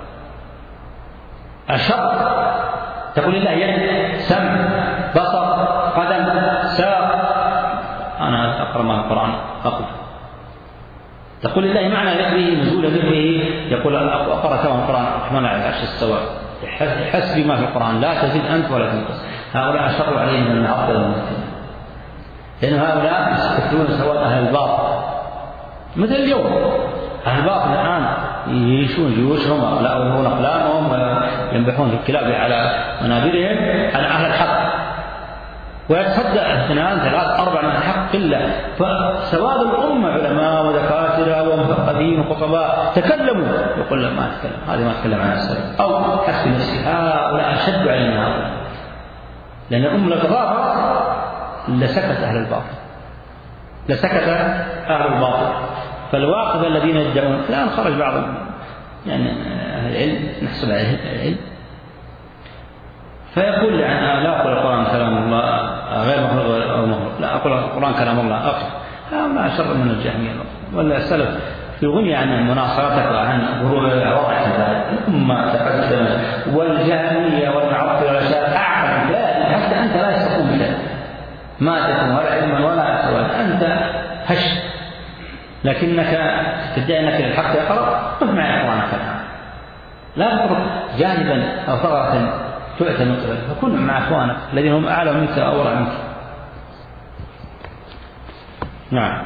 أشر تقول الله يد سمع بصر قدم ساق، أنا أقرأ ما بالقرآن أقول. تقول الله معنى ذكره نزول ذكره، يقول أقرأ سواء القرآن الرحمن على العرش استوى، حسب ما في القرآن لا تزيد أنت ولا تنقص. هؤلاء أشر عليهم من العقل والمعقل، لأن هؤلاء يستكبرون سواد أهل الباطل. مثل اليوم أهل الباطل الآن يعيشون جيوشهم ولا يلهون أقلامهم وينبحون في الكلاب على منابرهم على أهل الحق، ويتصدى اثنان ثلاث أربع من الحق قلة. فسواد الأمة علماء ودكاترة ومثقفين وخطباء تكلموا، يقول لا ما أتكلم، هذا ما أتكلم عن السلف أو حسب نفسي، هؤلاء أشد علينا هؤلاء، لأن الأمة لو تضافت لسكت أهل الباطل، لسكت أهل الباطل. فالواقف الذين يدعون الآن خرج بعض يعني أهل العلم نحسب على العلم فيقول يعني لا أقول القرآن كلام الله غير مخلوق أو مخلوق، لا أقول القرآن كلام الله أقل، هذا شر من الجهمية. ولا السلف في غني عن مناصرتك وعن غرور وضع الأمة تقدمت، والجهمية والمعطلة والأشياء أعظم ذلك حتى أنت لا يستقوم بذلك، ما تكون ولا علما ولا سؤال، أنت هش، لكنك تدعي أنك للحق يقرأ قف مع إخوانك الآن، لا تترك جانبا أو ثغرة تؤتى من قبل، فكن مع إخوانك الذين هم أعلى منك أو أورع منك. نعم.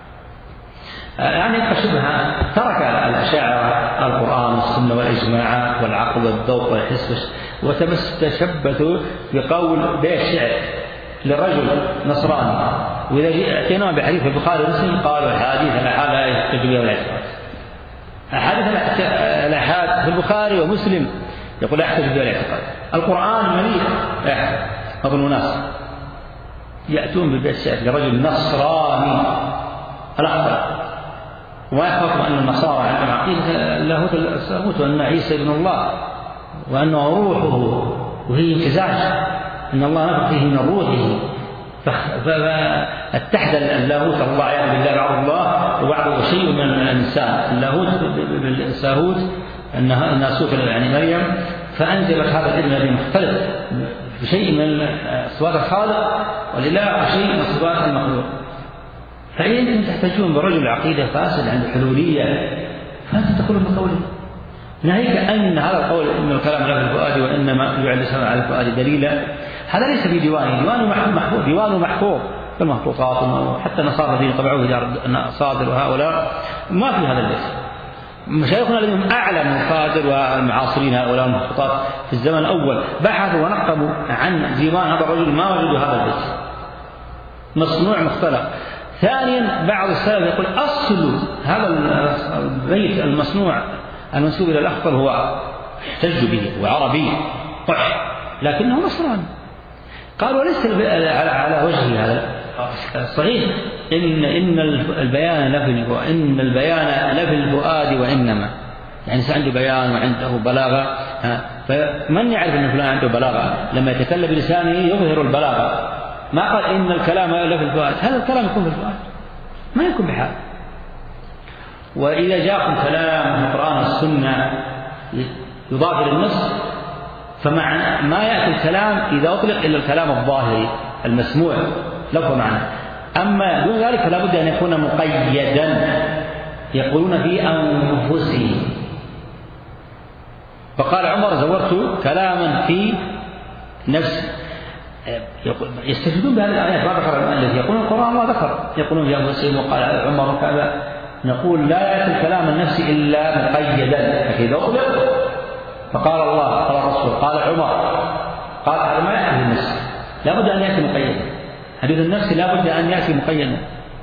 يعني شبه ترك الأشاعرة القرآن والسنة والإجماعات والعقل والذوق والحس، وتشبثوا بقول بيت شعر لرجل نصراني، وإذا أتينا بحديث البخاري ومسلم قالوا الحديث الآحاد لا يحتج به ولا يعتبر. أحاديث الآحاد في البخاري ومسلم يقول لا يحتج به ولا يعتبر. القرآن مليء أبو الناس يأتون ببيت شعر لرجل نصراني الأخضر، وما يخافوا أن النصارى عندهم عقيدة اللاهوت اللاهوت وأن عيسى ابن الله وأنه روحه، وهي امتزاج أن الله نفخ فيه من روحه، فاتحد اللاهوت الله يعني بالله بعض الله وبعضه شيء من الإنسان، اللاهوت بالساهوت الناسوت يعني مريم، فأنزلت هذا الابن الذي مختلف بشيء من صفات الخالق ولله وشيء من صفات المخلوق. فإن تحتاجون برجل عقيدة فاسد عند حلولية، فأنت تقولون بقوله ناهيك أن هذا القول إن الكلام لا في الفؤاد وإنما يعد السمع على الفؤاد دليلا، هذا ليس في ديوانه، ديوانه محفوظ، ديوانه محفوظ في المخطوطات، وحتى النصارى الذين طبعوه دار الصادر وهؤلاء ما في هذا الليس. مشايخنا الذين أعلم المصادر والمعاصرين هؤلاء المخطوطات في الزمن الأول بحثوا ونقبوا عن ديوان هذا الرجل ما وجدوا هذا البيت، مصنوع مختلف. ثانيا بعض السلف يقول أصل هذا البيت المصنوع المنسوب إلى الأخطر هو احتج به وعربي قح لكنه نصراني. قالوا ليس على وجه هذا صحيح إن إن البيان لفظ وإن البيان لفظ الفؤاد وإنما يعني عنده بيان وعنده بلاغة، فمن يعرف أن فلان عنده بلاغة لما يتكلم بلسانه يظهر البلاغة، ما قال إن الكلام لفظ الفؤاد، هذا الكلام يكون في الفؤاد ما يكون بحال. وإذا جاءكم كلام في القرآن والسنة يضاف إلى النص فمعنى ما يأتي الكلام إذا أطلق إلا الكلام الظاهري المسموع له معنى، أما دون ذلك فلا بد أن يكون مقيدا يقولون في أنفسهم. فقال عمر زورت كلاما في نفسي. يستشهدون بهذه الآيات ما ذكر المؤلف، يقولون القرآن ما ذكر، يقولون في أنفسهم وقال عمر كذا. نقول لا يأتي الكلام النفسي إلا مقيدا، فإذا أطلق فقال الله قال الرسول قال عمر قال هذا ما يأتي النفس، لا بد أن يأتي مقيدا. حديث النفس لا بد أن يأتي مقيدا.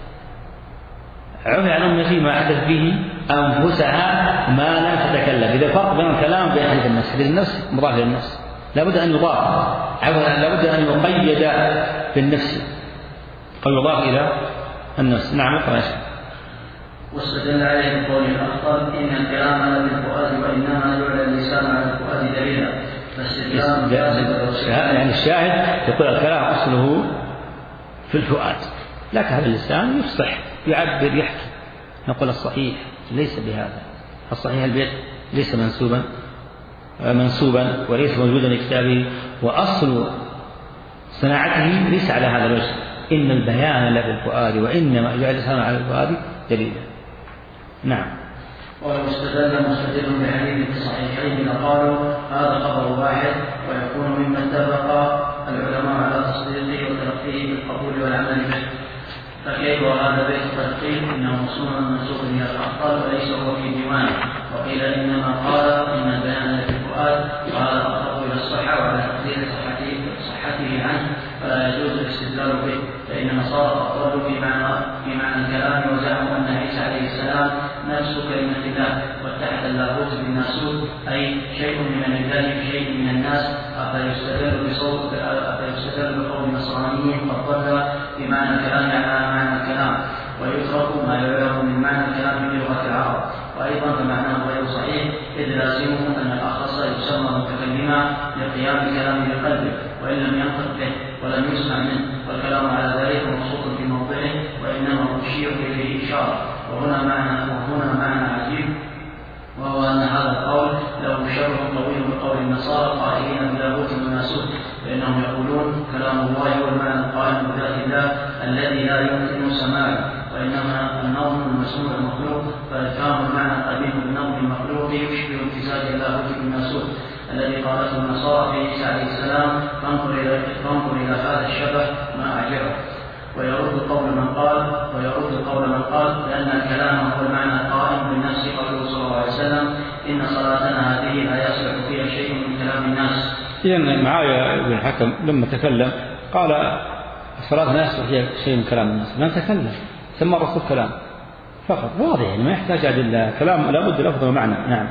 عفي عن أمتي ما حدث به أنفسها ما لم تتكلم. إذا فرق بين الكلام وبين حديث النفس، حديث النفس مضاف إلى النفس لا بد أن يضاف، لا بد أن يقيد بالنفس أو يضاف إلى النفس. نعم اقرأ. واستدل عليه بقول الأخطل إن الكلام على الفؤاد وإنما يعلى اللسان على الفؤاد دليلا. يعني الشاهد يقول الكلام أصله في الفؤاد، لكن هذا اللسان يفصح يعبر يحكي. نقول الصحيح ليس بهذا، الصحيح البيت ليس منسوبا منسوبا وليس موجودا في كتابه، وأصل صناعته ليس على هذا الوجه. إن البيان لا في الفؤاد وإنما يعلى اللسان على الفؤاد دليلا. نعم. ولو استدل مستدل بحديث في الصحيحين لقالوا هذا خبر واحد ويكون مما اتفق العلماء على تصديقه وتلقيه بالقبول والعمل به. فكيف هذا بيت التلقين انه مصنوع منسوب الى الأخطل وليس هو في ديوانه. وقيل انما قال ان البيان في الفؤاد وهذا اقرب الى الصحه وعلى تقدير صحته صحته عنه فلا يجوز الاستدلال به، فان النصارى اطردوا في معنى في معنى الكلام وزعموا ان عيسى عليه السلام نفس كلمه الله واتحد اللاهوت بالناسوت اي شيء من الله في شيء من الناس. افيستدل بصوت افيستدل بقول النصراني قد ضل بمعنى الكلام على معنى الكلام ويترك ما يعلم من معنى الكلام في لغه العرب. وايضا فمعناه غير صحيح اذ لازمه ان الاخص يسمى متكلما لقيام كلامه بقلبه وان لم ينطق به ولم يسمع منه، والكلام على ذلك مبسوط في موضعه وانما اشير اليه اشاره. وهنا معنى وهنا معنى عجيب، وهو ان هذا القول له شرح طويل بقول النصارى قائلين بلاهوت وناسوت، فانهم يقولون كلام الله هو المعنى القائم بذات الله الذي لا يمكن سماعه، وانما النظم المسموع المخلوق، فالفهم المعنى القديم بالنظم المخلوق يشبه امتزاج اللاهوت بالناسوت الذي قالته النصارى في عيسى عليه السلام فانظر الى فانظر الى هذا الشبه ما اعجبه. ويرد قول من قال ويرد قول من قال لأن الكلام هو المعنى القائم بالنفس قوله صلى الله عليه وسلم إن صلاتنا هذه لا يصلح فيها شيء من كلام الناس. إذن معاوية بن الحكم لما تكلم قال صلاتنا لا يصلح فيها شيء من كلام الناس، لم تكلم سمى الرسول كلام فقط واضح، يعني ما يحتاج أدلة، كلام لابد لفظ ومعنى. نعم.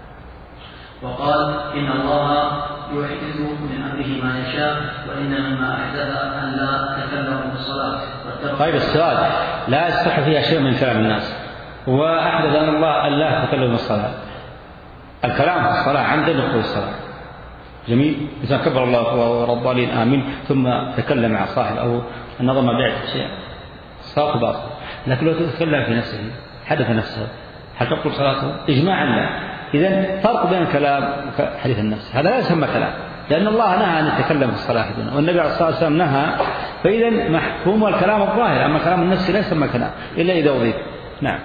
وقال إن الله يحدث من أمره ما يشاء وإن مما أحدث أن لا تكلموا بالصلاة. طيب السؤال لا يصح فيها شيء من كلام الناس، وأحدث أن الله أن لا تكلم بالصلاة. الكلام في الصلاة عند دخول الصلاة جميل، إذا كبر الله ورضالين آمين ثم تكلم مع صاحب أو نظم بعد شيء صلاة باطل، لكن لو تتكلم في نفسه حدث نفسه هل تبطل صلاته؟ إجماعا لا. إذن فرق بين الكلام وحديث النفس، هذا لا يسمى كلام، لأن الله نهى أن يتكلم في الصلاة والنبي عليه الصلاة والسلام نهى، فإذا محكوم الكلام الظاهر، أما كلام النفس لا يسمى كلام إلا إذا أضيف. نعم.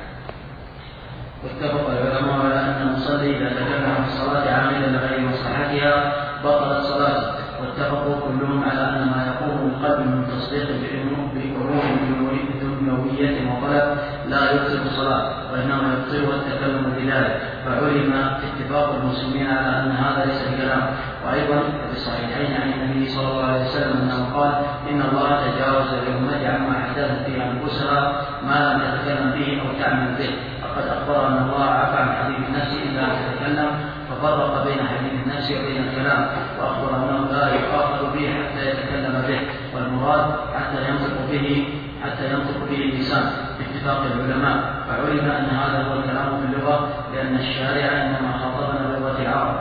واتفق العلماء على أن المصلي إذا تكلم في الصلاة عاملا لغير مصلحتها بطلت صلاته، واتفقوا كلهم على أن ما يقوم القلب من تصديق بأمور دنيوية وطلب لا يبطل الصلاة وإنما يبطلها التكلم بذلك، فعلم اتفاق المسلمين على أن هذا ليس بكلام. وأيضا في الصحيحين عن النبي صلى الله عليه وسلم أنه قال إن الله تجاوز لأمتي عما حدثت به أنفسها ما لم تتكلم به أو تعمل به. فقد أخبر أن الله عفى عن حديث النفس إلا أن تتكلم، ففرق بين حديث النفس وبين الكلام، وأخبر أنه لا يؤاخذ به حتى يتكلم به، والمراد حتى ينطق به حتى ينطق به اللسان باتفاق العلماء. فعلم أن هذا هو الكلام في اللغة لأن الشارع إنما خاطبنا بلغة العرب.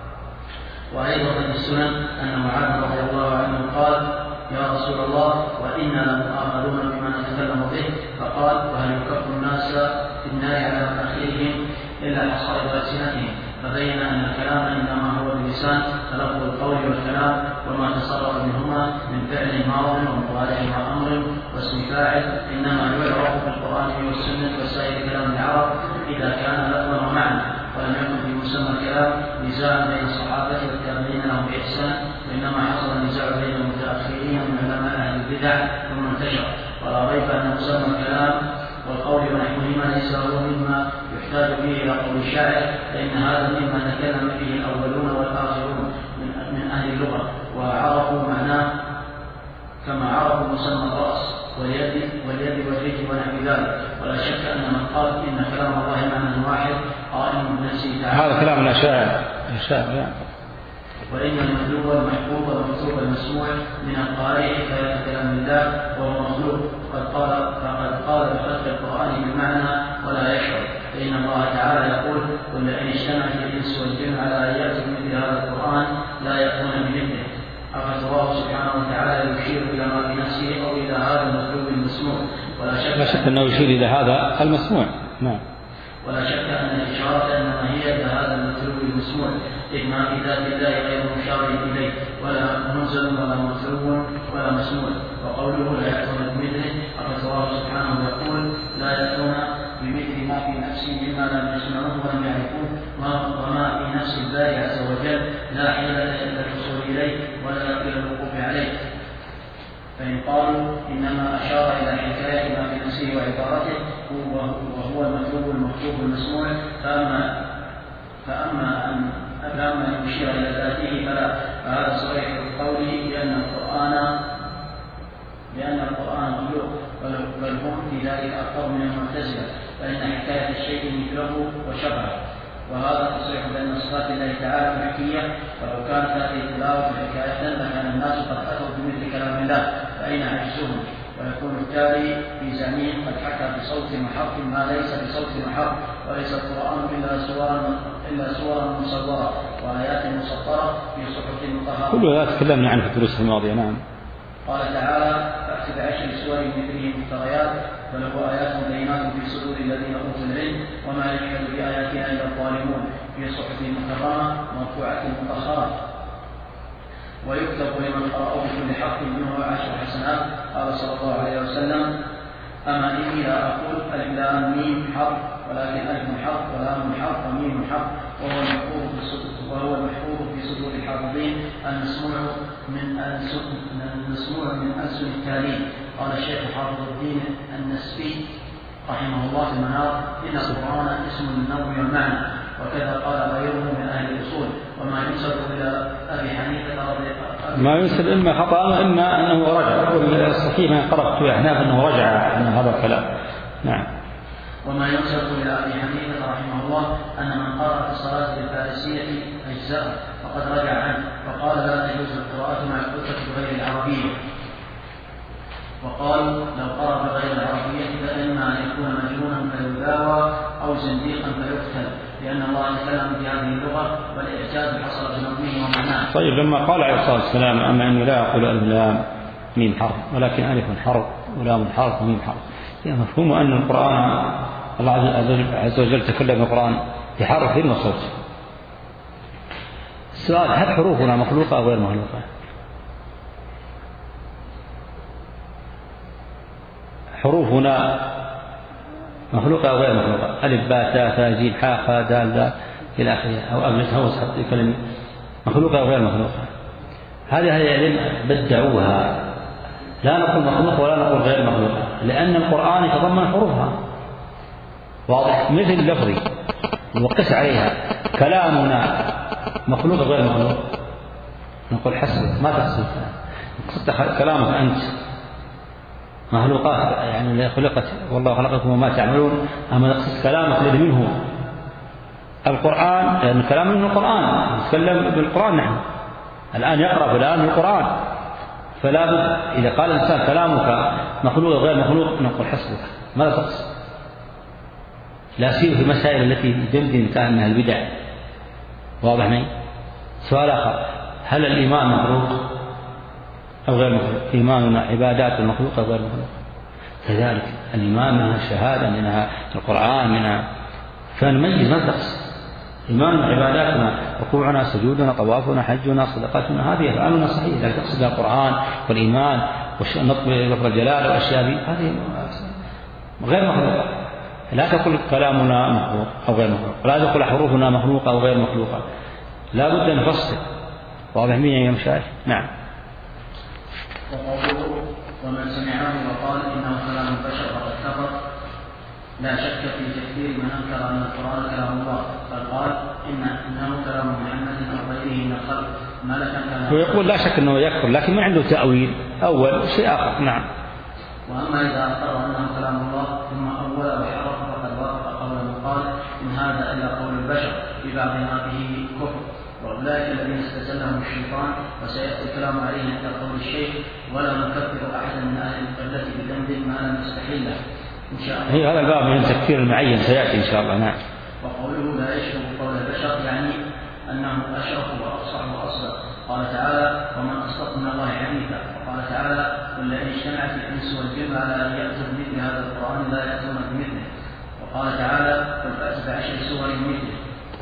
وأيضا في السنن أن معاذ رضي الله عنه قال يا رسول الله وإنا لمؤاخذون بما نتكلم به، فقال وهل يكف الناس في النار على مناخيرهم إلا حصائد ألسنتهم، فبين أن الكلام إنما هو باللسان تلفظ القول والكلام وما تصرف منهما من فعل ماض ومضارع وأمر واسم فاعل إنما يعرف في القرآن والسنة وسائر كلام العرب إذا كان لفظا ومعنى، ولم يكن في مسمى الكلام نزاع بين الصحابة والتابعين لهم بإحسان، وإنما حصل النزاع بين المتأخرين من علماء أهل البدع ثم انتشر. ولا ريب أن مسمى الكلام والقول ونحوهما ليس هو مما يحتاج به إلى قول الشاعر، فإن هذا مما تكلم به الأولون والآخرون من أهل اللغة وعرفوا معناه كما عرفوا مسمى الرأس واليد واليد والرجل ونحو ذلك. ولا شك أن من قال إن كلام الله معنى واحد قائم بنفسه تعالى، هذا كلام الأشاعرة. وإن المتلو المحفوظ والمكتوب المسموع من القارئ حكاية كلام الله وهو مخلوق، فقد قال فقد قال بخلق القرآن بالمعنى ولا يشعر، فإن الله تعالى يقول: قل إن اجتمعت الإنس والجن على أن يأتوا بمثل هذا القرآن لا يأتون بمثله. الله سبحانه وتعالى يشير إلى ما في نفسه أو إلى هذا المطلوب المسموع، ولا شك, لا شك أنه يشير إلى هذا المسموع. نعم. ولا شك أن الإشارة إنما هي إلى هذا المطلوب المسموع، إذ ما في ذات الله غير مشار إليه ولا منزل ولا مطلوب ولا مسموع. وقوله لا يأتون بمثله الله سبحانه يقول: لا يأتون بمثل ما في نفسه مما لم يسمعوه ولم يعرفوه، وما في نفس الله عز وجل لا حيلة إلى الوصول إليه ولا إلى الوقوف عليه. فإن قالوا إنما أشار إلى حكاية ما في نفسه وعبارته وهو المطلوب المكتوب المسموع، فأما فأما أن فأما أن يشير إلى ذاته فلا، فهذا صريح القول بأن القرآن لأن القرآن مخلوق، بل هم في ذلك أكثر من المعتزلة، فإن حكاية الشيء مثله وشبهه. وهذا تصريح بأن صفات الله تعالى محكية، ولو كانت هذه التلاوة حكاية لكان الناس قد أتوا بمثل كلام الله، فأين عجزهم؟ ويكون التالي في زعيم قد حكى بصوت محق ما ليس بصوت محق، وليس القرآن إلا صورا إلا صورا مصورة وآيات مسطرة في صحف مطهرة. كل هذا تكلمنا عنه في الدروس الماضية. نعم. قال تعالى: فأتي بعشر سور مثله مفتريات وله آيات بينات في صدور الذين أوتوا العلم وما يجحد بآياتنا إلا الظالمون في صحف مكرمة مرفوعة مطهرة. ويكتب لمن قرأه بكل حق منه عشر حسنات. قال صلى الله عليه وسلم: أما إني لا أقول ألف لام ميم حرف، ولكن ألف حرف ولام حرف وميم حرف، وهو المحفوظ في صدور وهو المحفوظ في صدور الحافظين المسموع من المسموع من ألسن التالين. قال الشيخ حافظ الدين النسبي رحمه الله في المنار: إن القرآن اسم للنوع والمعنى، وكذا قال غيره من أهل الأصول. وما ينسب إلى أبي حنيفة ما ينسب إما خطأ إما أنه رجع، والصحيح ما قرأت في أحناف أنه رجع عن هذا الكلام. نعم. وما ينسب إلى أبي حنيفة رحمه الله أن من قرأ في الصلاة بالفارسية أجزاء فقد رجع عنه، وقال: لا تجوز القراءة مع الكتب بغير العربية. وقال: لو قرأ بغير العربية فإما أن يكون مجنونا فيداوى أو زنديقا فيقتل، لأن الله تكلم بهذه اللغة والإعجاز حصل بنظمه ومعناه. طيب، لما قال عليه الصلاة والسلام: أما إني لا أقول ألف لام ميم حرف ولكن ألف حرف ولام حرف وميم حرف، يعني مفهوم أن القرآن الله عز وجل تكلم القرآن بحرف وصوت. السؤال: هل حروفنا مخلوقة أو غير مخلوقة؟ حروفنا مخلوقة أو غير مخلوقة؟ ألف باء تاء ثاء جيم حاء خاء دال ذال إلى آخره، أو أبجد هوس كلمة مخلوقة أو غير مخلوقة؟ هذه العلم بدعوها، لا نقول مخلوق ولا نقول غير مخلوق، لأن القرآن يتضمن حروفها واضح، مثل لفظي نوقس عليها: كلامنا مخلوق غير مخلوق؟ نقول حسب، ما تقصد كلامك أنت مخلوقات يعني خلقت والله خلقكم وما تعملون، أما نقصد كلامك الذي منه القرآن، لأن الكلام منه القرآن، نتكلم بالقرآن نحن الآن يقرأ فلان القرآن، فلا بد إذا قال الإنسان كلامك مخلوق غير مخلوق نقول حسبك، ماذا تقصد؟ لا سير في المسائل التي يمكن الإنسان أنها البدع، واضح معي؟ سؤال آخر: هل الإيمان مخلوق أو غير مخلوق؟ إيماننا عبادات المخلوق أو غير مخلوق؟ كذلك الإيمان منها الشهادة، منها القرآن، منها فنميز ما تقص. إيمان عباداتنا ركوعنا سجودنا طوافنا حجنا صدقاتنا هذه أفعالنا صحيحة، لا تقصد القرآن والإيمان والنطق بلفظ الجلال والأشياء هذه غير مخلوقة. لا تقل كلامنا مخلوق أو غير مخلوق، لا تقل حروفنا مخلوقة أو غير مخلوقة، لا بد أن نفصل. واضح مين يا مشايخ؟ نعم. وقوله ومن سمعه وقال إنه كلام البشر فقد كفر، لا شك في تكفير من أنكر أن القرآن كلام الله، بل قال إن إنه كلام محمد أو غيره من الخلق ملكا كان. ويقول لا شك أنه يكفر لكن ما عنده تأويل أول شيء آخر. نعم. وأما إذا أقر أنه كلام الله ثم أول أو حرف فقد وافق قول من قال إن هذا إلا قول البشر ببعض ما فيه كفر، وأولئك الذين استزلهم الشيطان، وسيأتي الكلام عليهم عند قول الشيخ ولا نكفر أحدا من أهل القبلة بذنب ما لم يستحله إن شاء الله. هي هذا الباب من التكفير المعين سيأتي إن شاء الله. نعم. وقوله لا يشبه قول البشر يعني أنهم أشرفوا وأفصحوا وأصدق. قال تعالى ومن أصدق من الله حديثا. وقال تعالى والذين اجتمعت الإنس والجن على أن يأتوا بمثل هذا القرآن لا يأتون بمثله. وقال تعالى قل فأتوا بعشر سور مثله.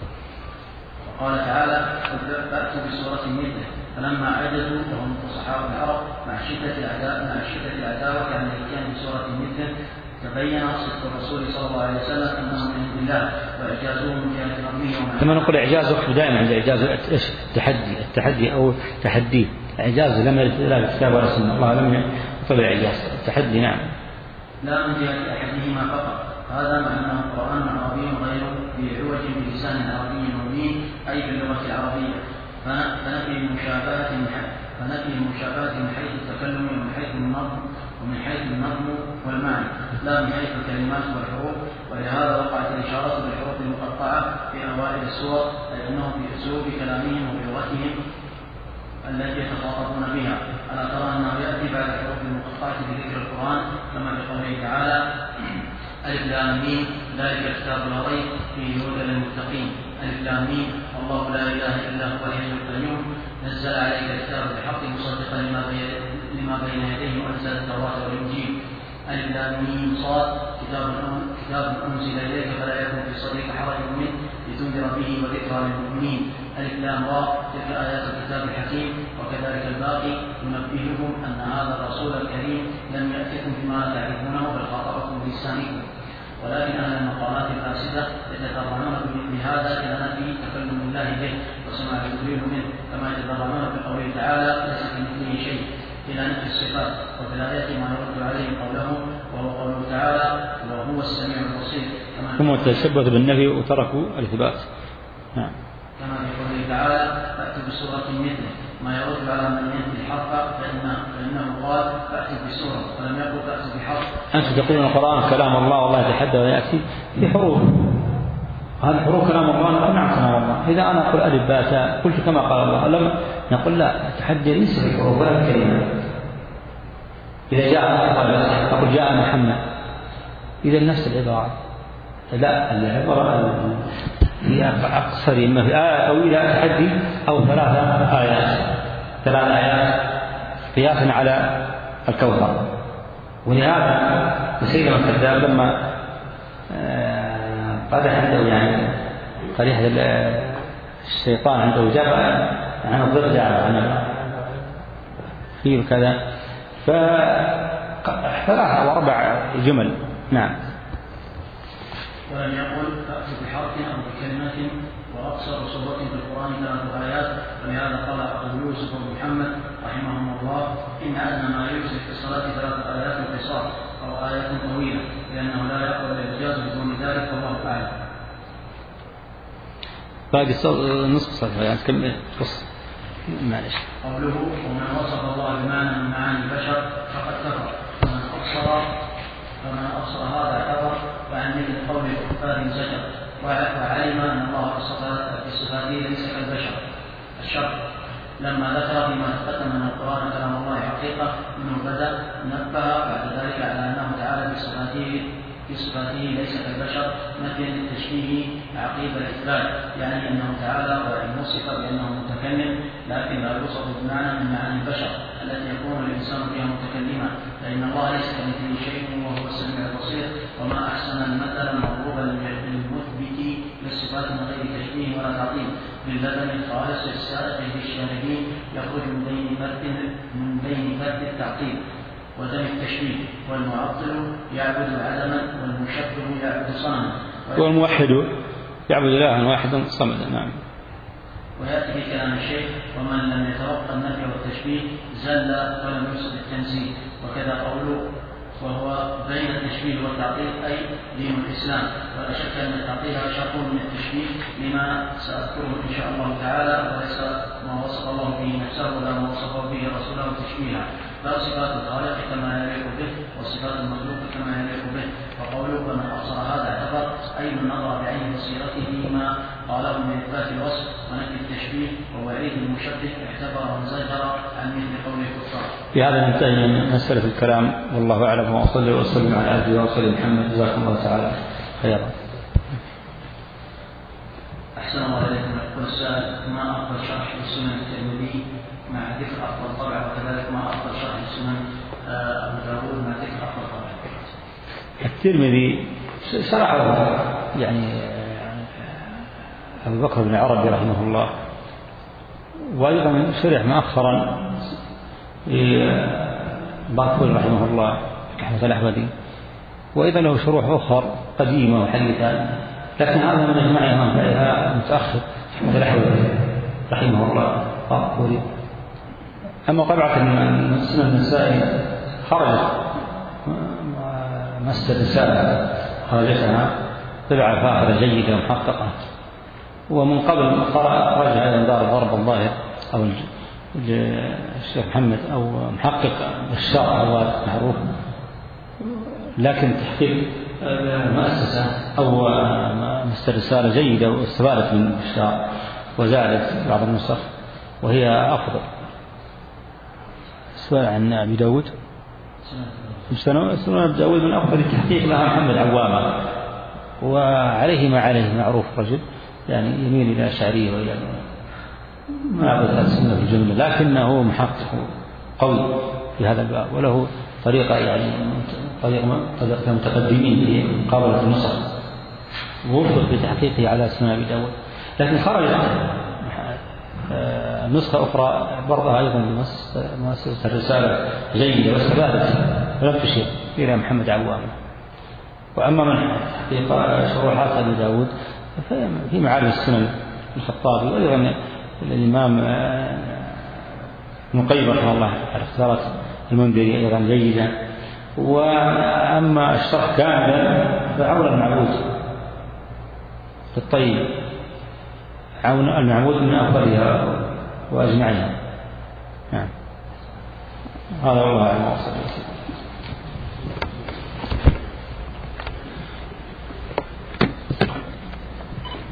وقال تعالى قل فأتوا بسورة مثله. فلما عجزوا وهم فصحاء العرب مع شدة العداوة مع شدة العداوة كان الإتيان بسورة مثله تبين صدق الرسول صلى الله عليه وسلم أنهم من عند الله وإعجازهم من جهة ربهم. كما نقول إعجاز وقف دائما عند إعجاز التحدي التحدي أو تحدي إعجاز لم يرد لا الكتاب ولا السنة، الله لم يطلع إعجاز التحدي. نعم. لا من جهة أحدهما فقط، هذا مع أنه قرآن عربي غير بعوج بلسان عربي مبين أي باللغة العربية، فنفي المشابهة فنفي المشابهة من حيث التكلم ومن حيث النظم ومن حيث النظم والمعنى لا من حيث الكلمات والحروف. ولهذا وقعت الإشارة بالحروف المقطعة في أوائل السور لأنهم في أسلوب كلامهم وبلغتهم التي يتخاطبون بها. ألا ترى أنه يأتي بعد الحروف المقطعة بذكر القرآن كما في قوله تعالى ألف لام ميم ذلك الكتاب لا ريب فيه هدى للمتقين. ألف لام ميم الله لا إله إلا هو الحي القيوم نزل عليك الكتاب بالحق مصدقا لما بين يديه وأنزل التوراة والإنجيل. ألف لام ميم صاد كتاب كتاب أنزل إليك فلا يكن في صدرك حرج منه لتنذر به وذكرى للمؤمنين. ألف لام را تلك آيات الكتاب الحكيم. وكذلك الباقي ينبهكم أن هذا الرسول الكريم لم يأتكم بما تعرفونه بل خاطبكم بلسانكم، ولكن أهل المقالات الفاسدة يتضرعون بهذا إلى نفي تكلم الله به وسماع جبريل منه كما يتضرعون بقوله تعالى ليس كمثله شيء إلى نفي الصفات. وفي الآية ما يرد عليه قوله وهو قوله تعالى وهو السميع البصير هم تشبثوا بالنفي وتركوا الإثبات. نعم. كما في قوله تعالى فأتوا بسورة مثله ما يرد على من ينفي الحق فإنه, فإنه قال فأتوا بسورة ولم يقل فأتوا بحرف. أنت تقولون القرآن كلام الله والله يتحدى ويأتي بحروف، هذه حروف كلام الله. نقول نعم كلام الله. إذا أنا أقول ألف باء تاء قلت كما قال الله لم نقول لا التحدي ليس بالحروف ولا بالكلمات. إذا جاء أقول جاء محمد إذا نفس العبارة لا العبارة هي أقصر إما في آية أو إلى تحدي أو ثلاثة آيات ثلاث آيات قياسا على الكوثر. ولهذا مسيلمة الكذاب لما قدح عنده يعني قريحة الشيطان عنده جاب عن الضرجة عن فيه كذا فثلاثة أو أربع جمل. نعم. ولم يقل فأتوا بحرف أو بكلمة وأقصر سورة في القرآن ثلاث آيات. ولهذا قال أبو يوسف ومحمد رحمهم الله إن أدنى ما يوسف في الصلاة ثلاث آيات قصار أو آيات طويلة لأنه لا يقبل الإعجاز بدون ذلك والله أعلم. باقي نصف صفحة يعني كم قص معلش. قوله ومن وصف الله بمعنى من معاني البشر فقد كفر ومن أبصر فمن أبصر هذا كفر وعن مثل قول الكفار زجر وعلم أن الله في صفاته ليس كالبشر. الشر لما ذكر فيما تقدم أن القرآن كلام الله حقيقة منه بدأ نبه بعد ذلك على أنه تعالى في صفاته في صفاته ليس كالبشر نفيا للتشبيه عقيب الإثبات، يعني أنه تعالى وإن وصف بأنه متكلم لكن لا يوصف بمعنى من معاني البشر التي يكون الإنسان فيها متكلما، فإن الله ليس كمثله شيء وهو السميع البصير. وما أحسن المثل المضروب للمثبت للصفات من غير تشبيه ولا تعطيل باللبن الخالص السائق للشاربين يخرج من بين فرد من بين فرد التعطيل وذم التشبيه، والمعطل يعبد عدما والمشبه يعبد صنما، والموحد يعبد إلها واحدا صمدا. نعم. ويأتي في كلام الشيخ ومن لم يتوقع النفي والتشبيه زل ولم يقصد التنزيه، وكذا قوله وهو بين التشبيه والتعطيل أي دين الإسلام، ولا شك أن التعطيل شق من التشبيه لما سأذكره إن شاء الله تعالى، وليس ما وصف الله به نفسه ولا ما وصفه به رسوله تشبيها، بل صفات الخالق كما يليق به وصفات المخلوق كما يليق به. وقوله فمن أبصر هذا اعتبر أي من نظر بعين بصيرته ما قاله من إثبات الوصف ونفي التشبيه ووعيد المشبه اعتبر وانزجر عن مثل قوله الكفار. في هذا ننتهي من مسألة الكلام، والله أعلم، وأصلي وأسلم على آله وصحبه محمد، جزاكم الله تعالى خيرا. أحسن الله إليكم. يقول السائل ما أفضل شرح للسنن الترمذي مع ذكر أفضل طبع، وكذلك ما أفضل شرح للسنن أبو داود مع ذكر أفضل طبع. الترمذي شرحه يعني أبو بكر بن عربي رحمه الله، وأيضا شرح مؤخرا باركول رحمه الله أحمد الأحمدي، وأيضا له شروح أخرى قديمة وحديثة، لكن هذا من أجمعها فيها متأخر أحمد الأحمدي رحمه الله باركولي. أما طبعة السنن النسائي خرجت مس الرسالة خرجتها طبعة فاخرة جيدة محققة، ومن قبل خرجها إلى دار الغرب الظاهر أو الشيخ محمد أو محقق الشرع هو معروف، لكن تحقيق مؤسسة أو مس الرسالة جيدة واستفادت من الشرع وزادت بعض النسخ وهي أفضل. سؤال عن أبي داود. سنن أبي داود من أفضل التحقيق لها محمد عوامة، وعليه ما عليه معروف رجل يعني يميل إلى الأشعرية وإلى ما أبدا السنة في الجملة، لكنه محقق قوي في هذا الباب، وله طريقة يعني طريقة المتقدمين في مقابلة النسخ، ووفق في تحقيقه على سنن أبي داود. لكن خرج نسخة أخرى برضها أيضا بمؤسسة الرسالة جيدة واستفادت ولم تشير إلى محمد عوامة. وأما من تحقيق شروحات أبي داود في معالم السنن الخطابي، وأيضا الإمام ابن القيم رحمه الله على اختيارات المنذري أيضا جيدة. وأما الشرح كاملا فعون المعبود الطيب، عون المعبود من أفضلها وأجمعها. نعم. هذا والله أعلم.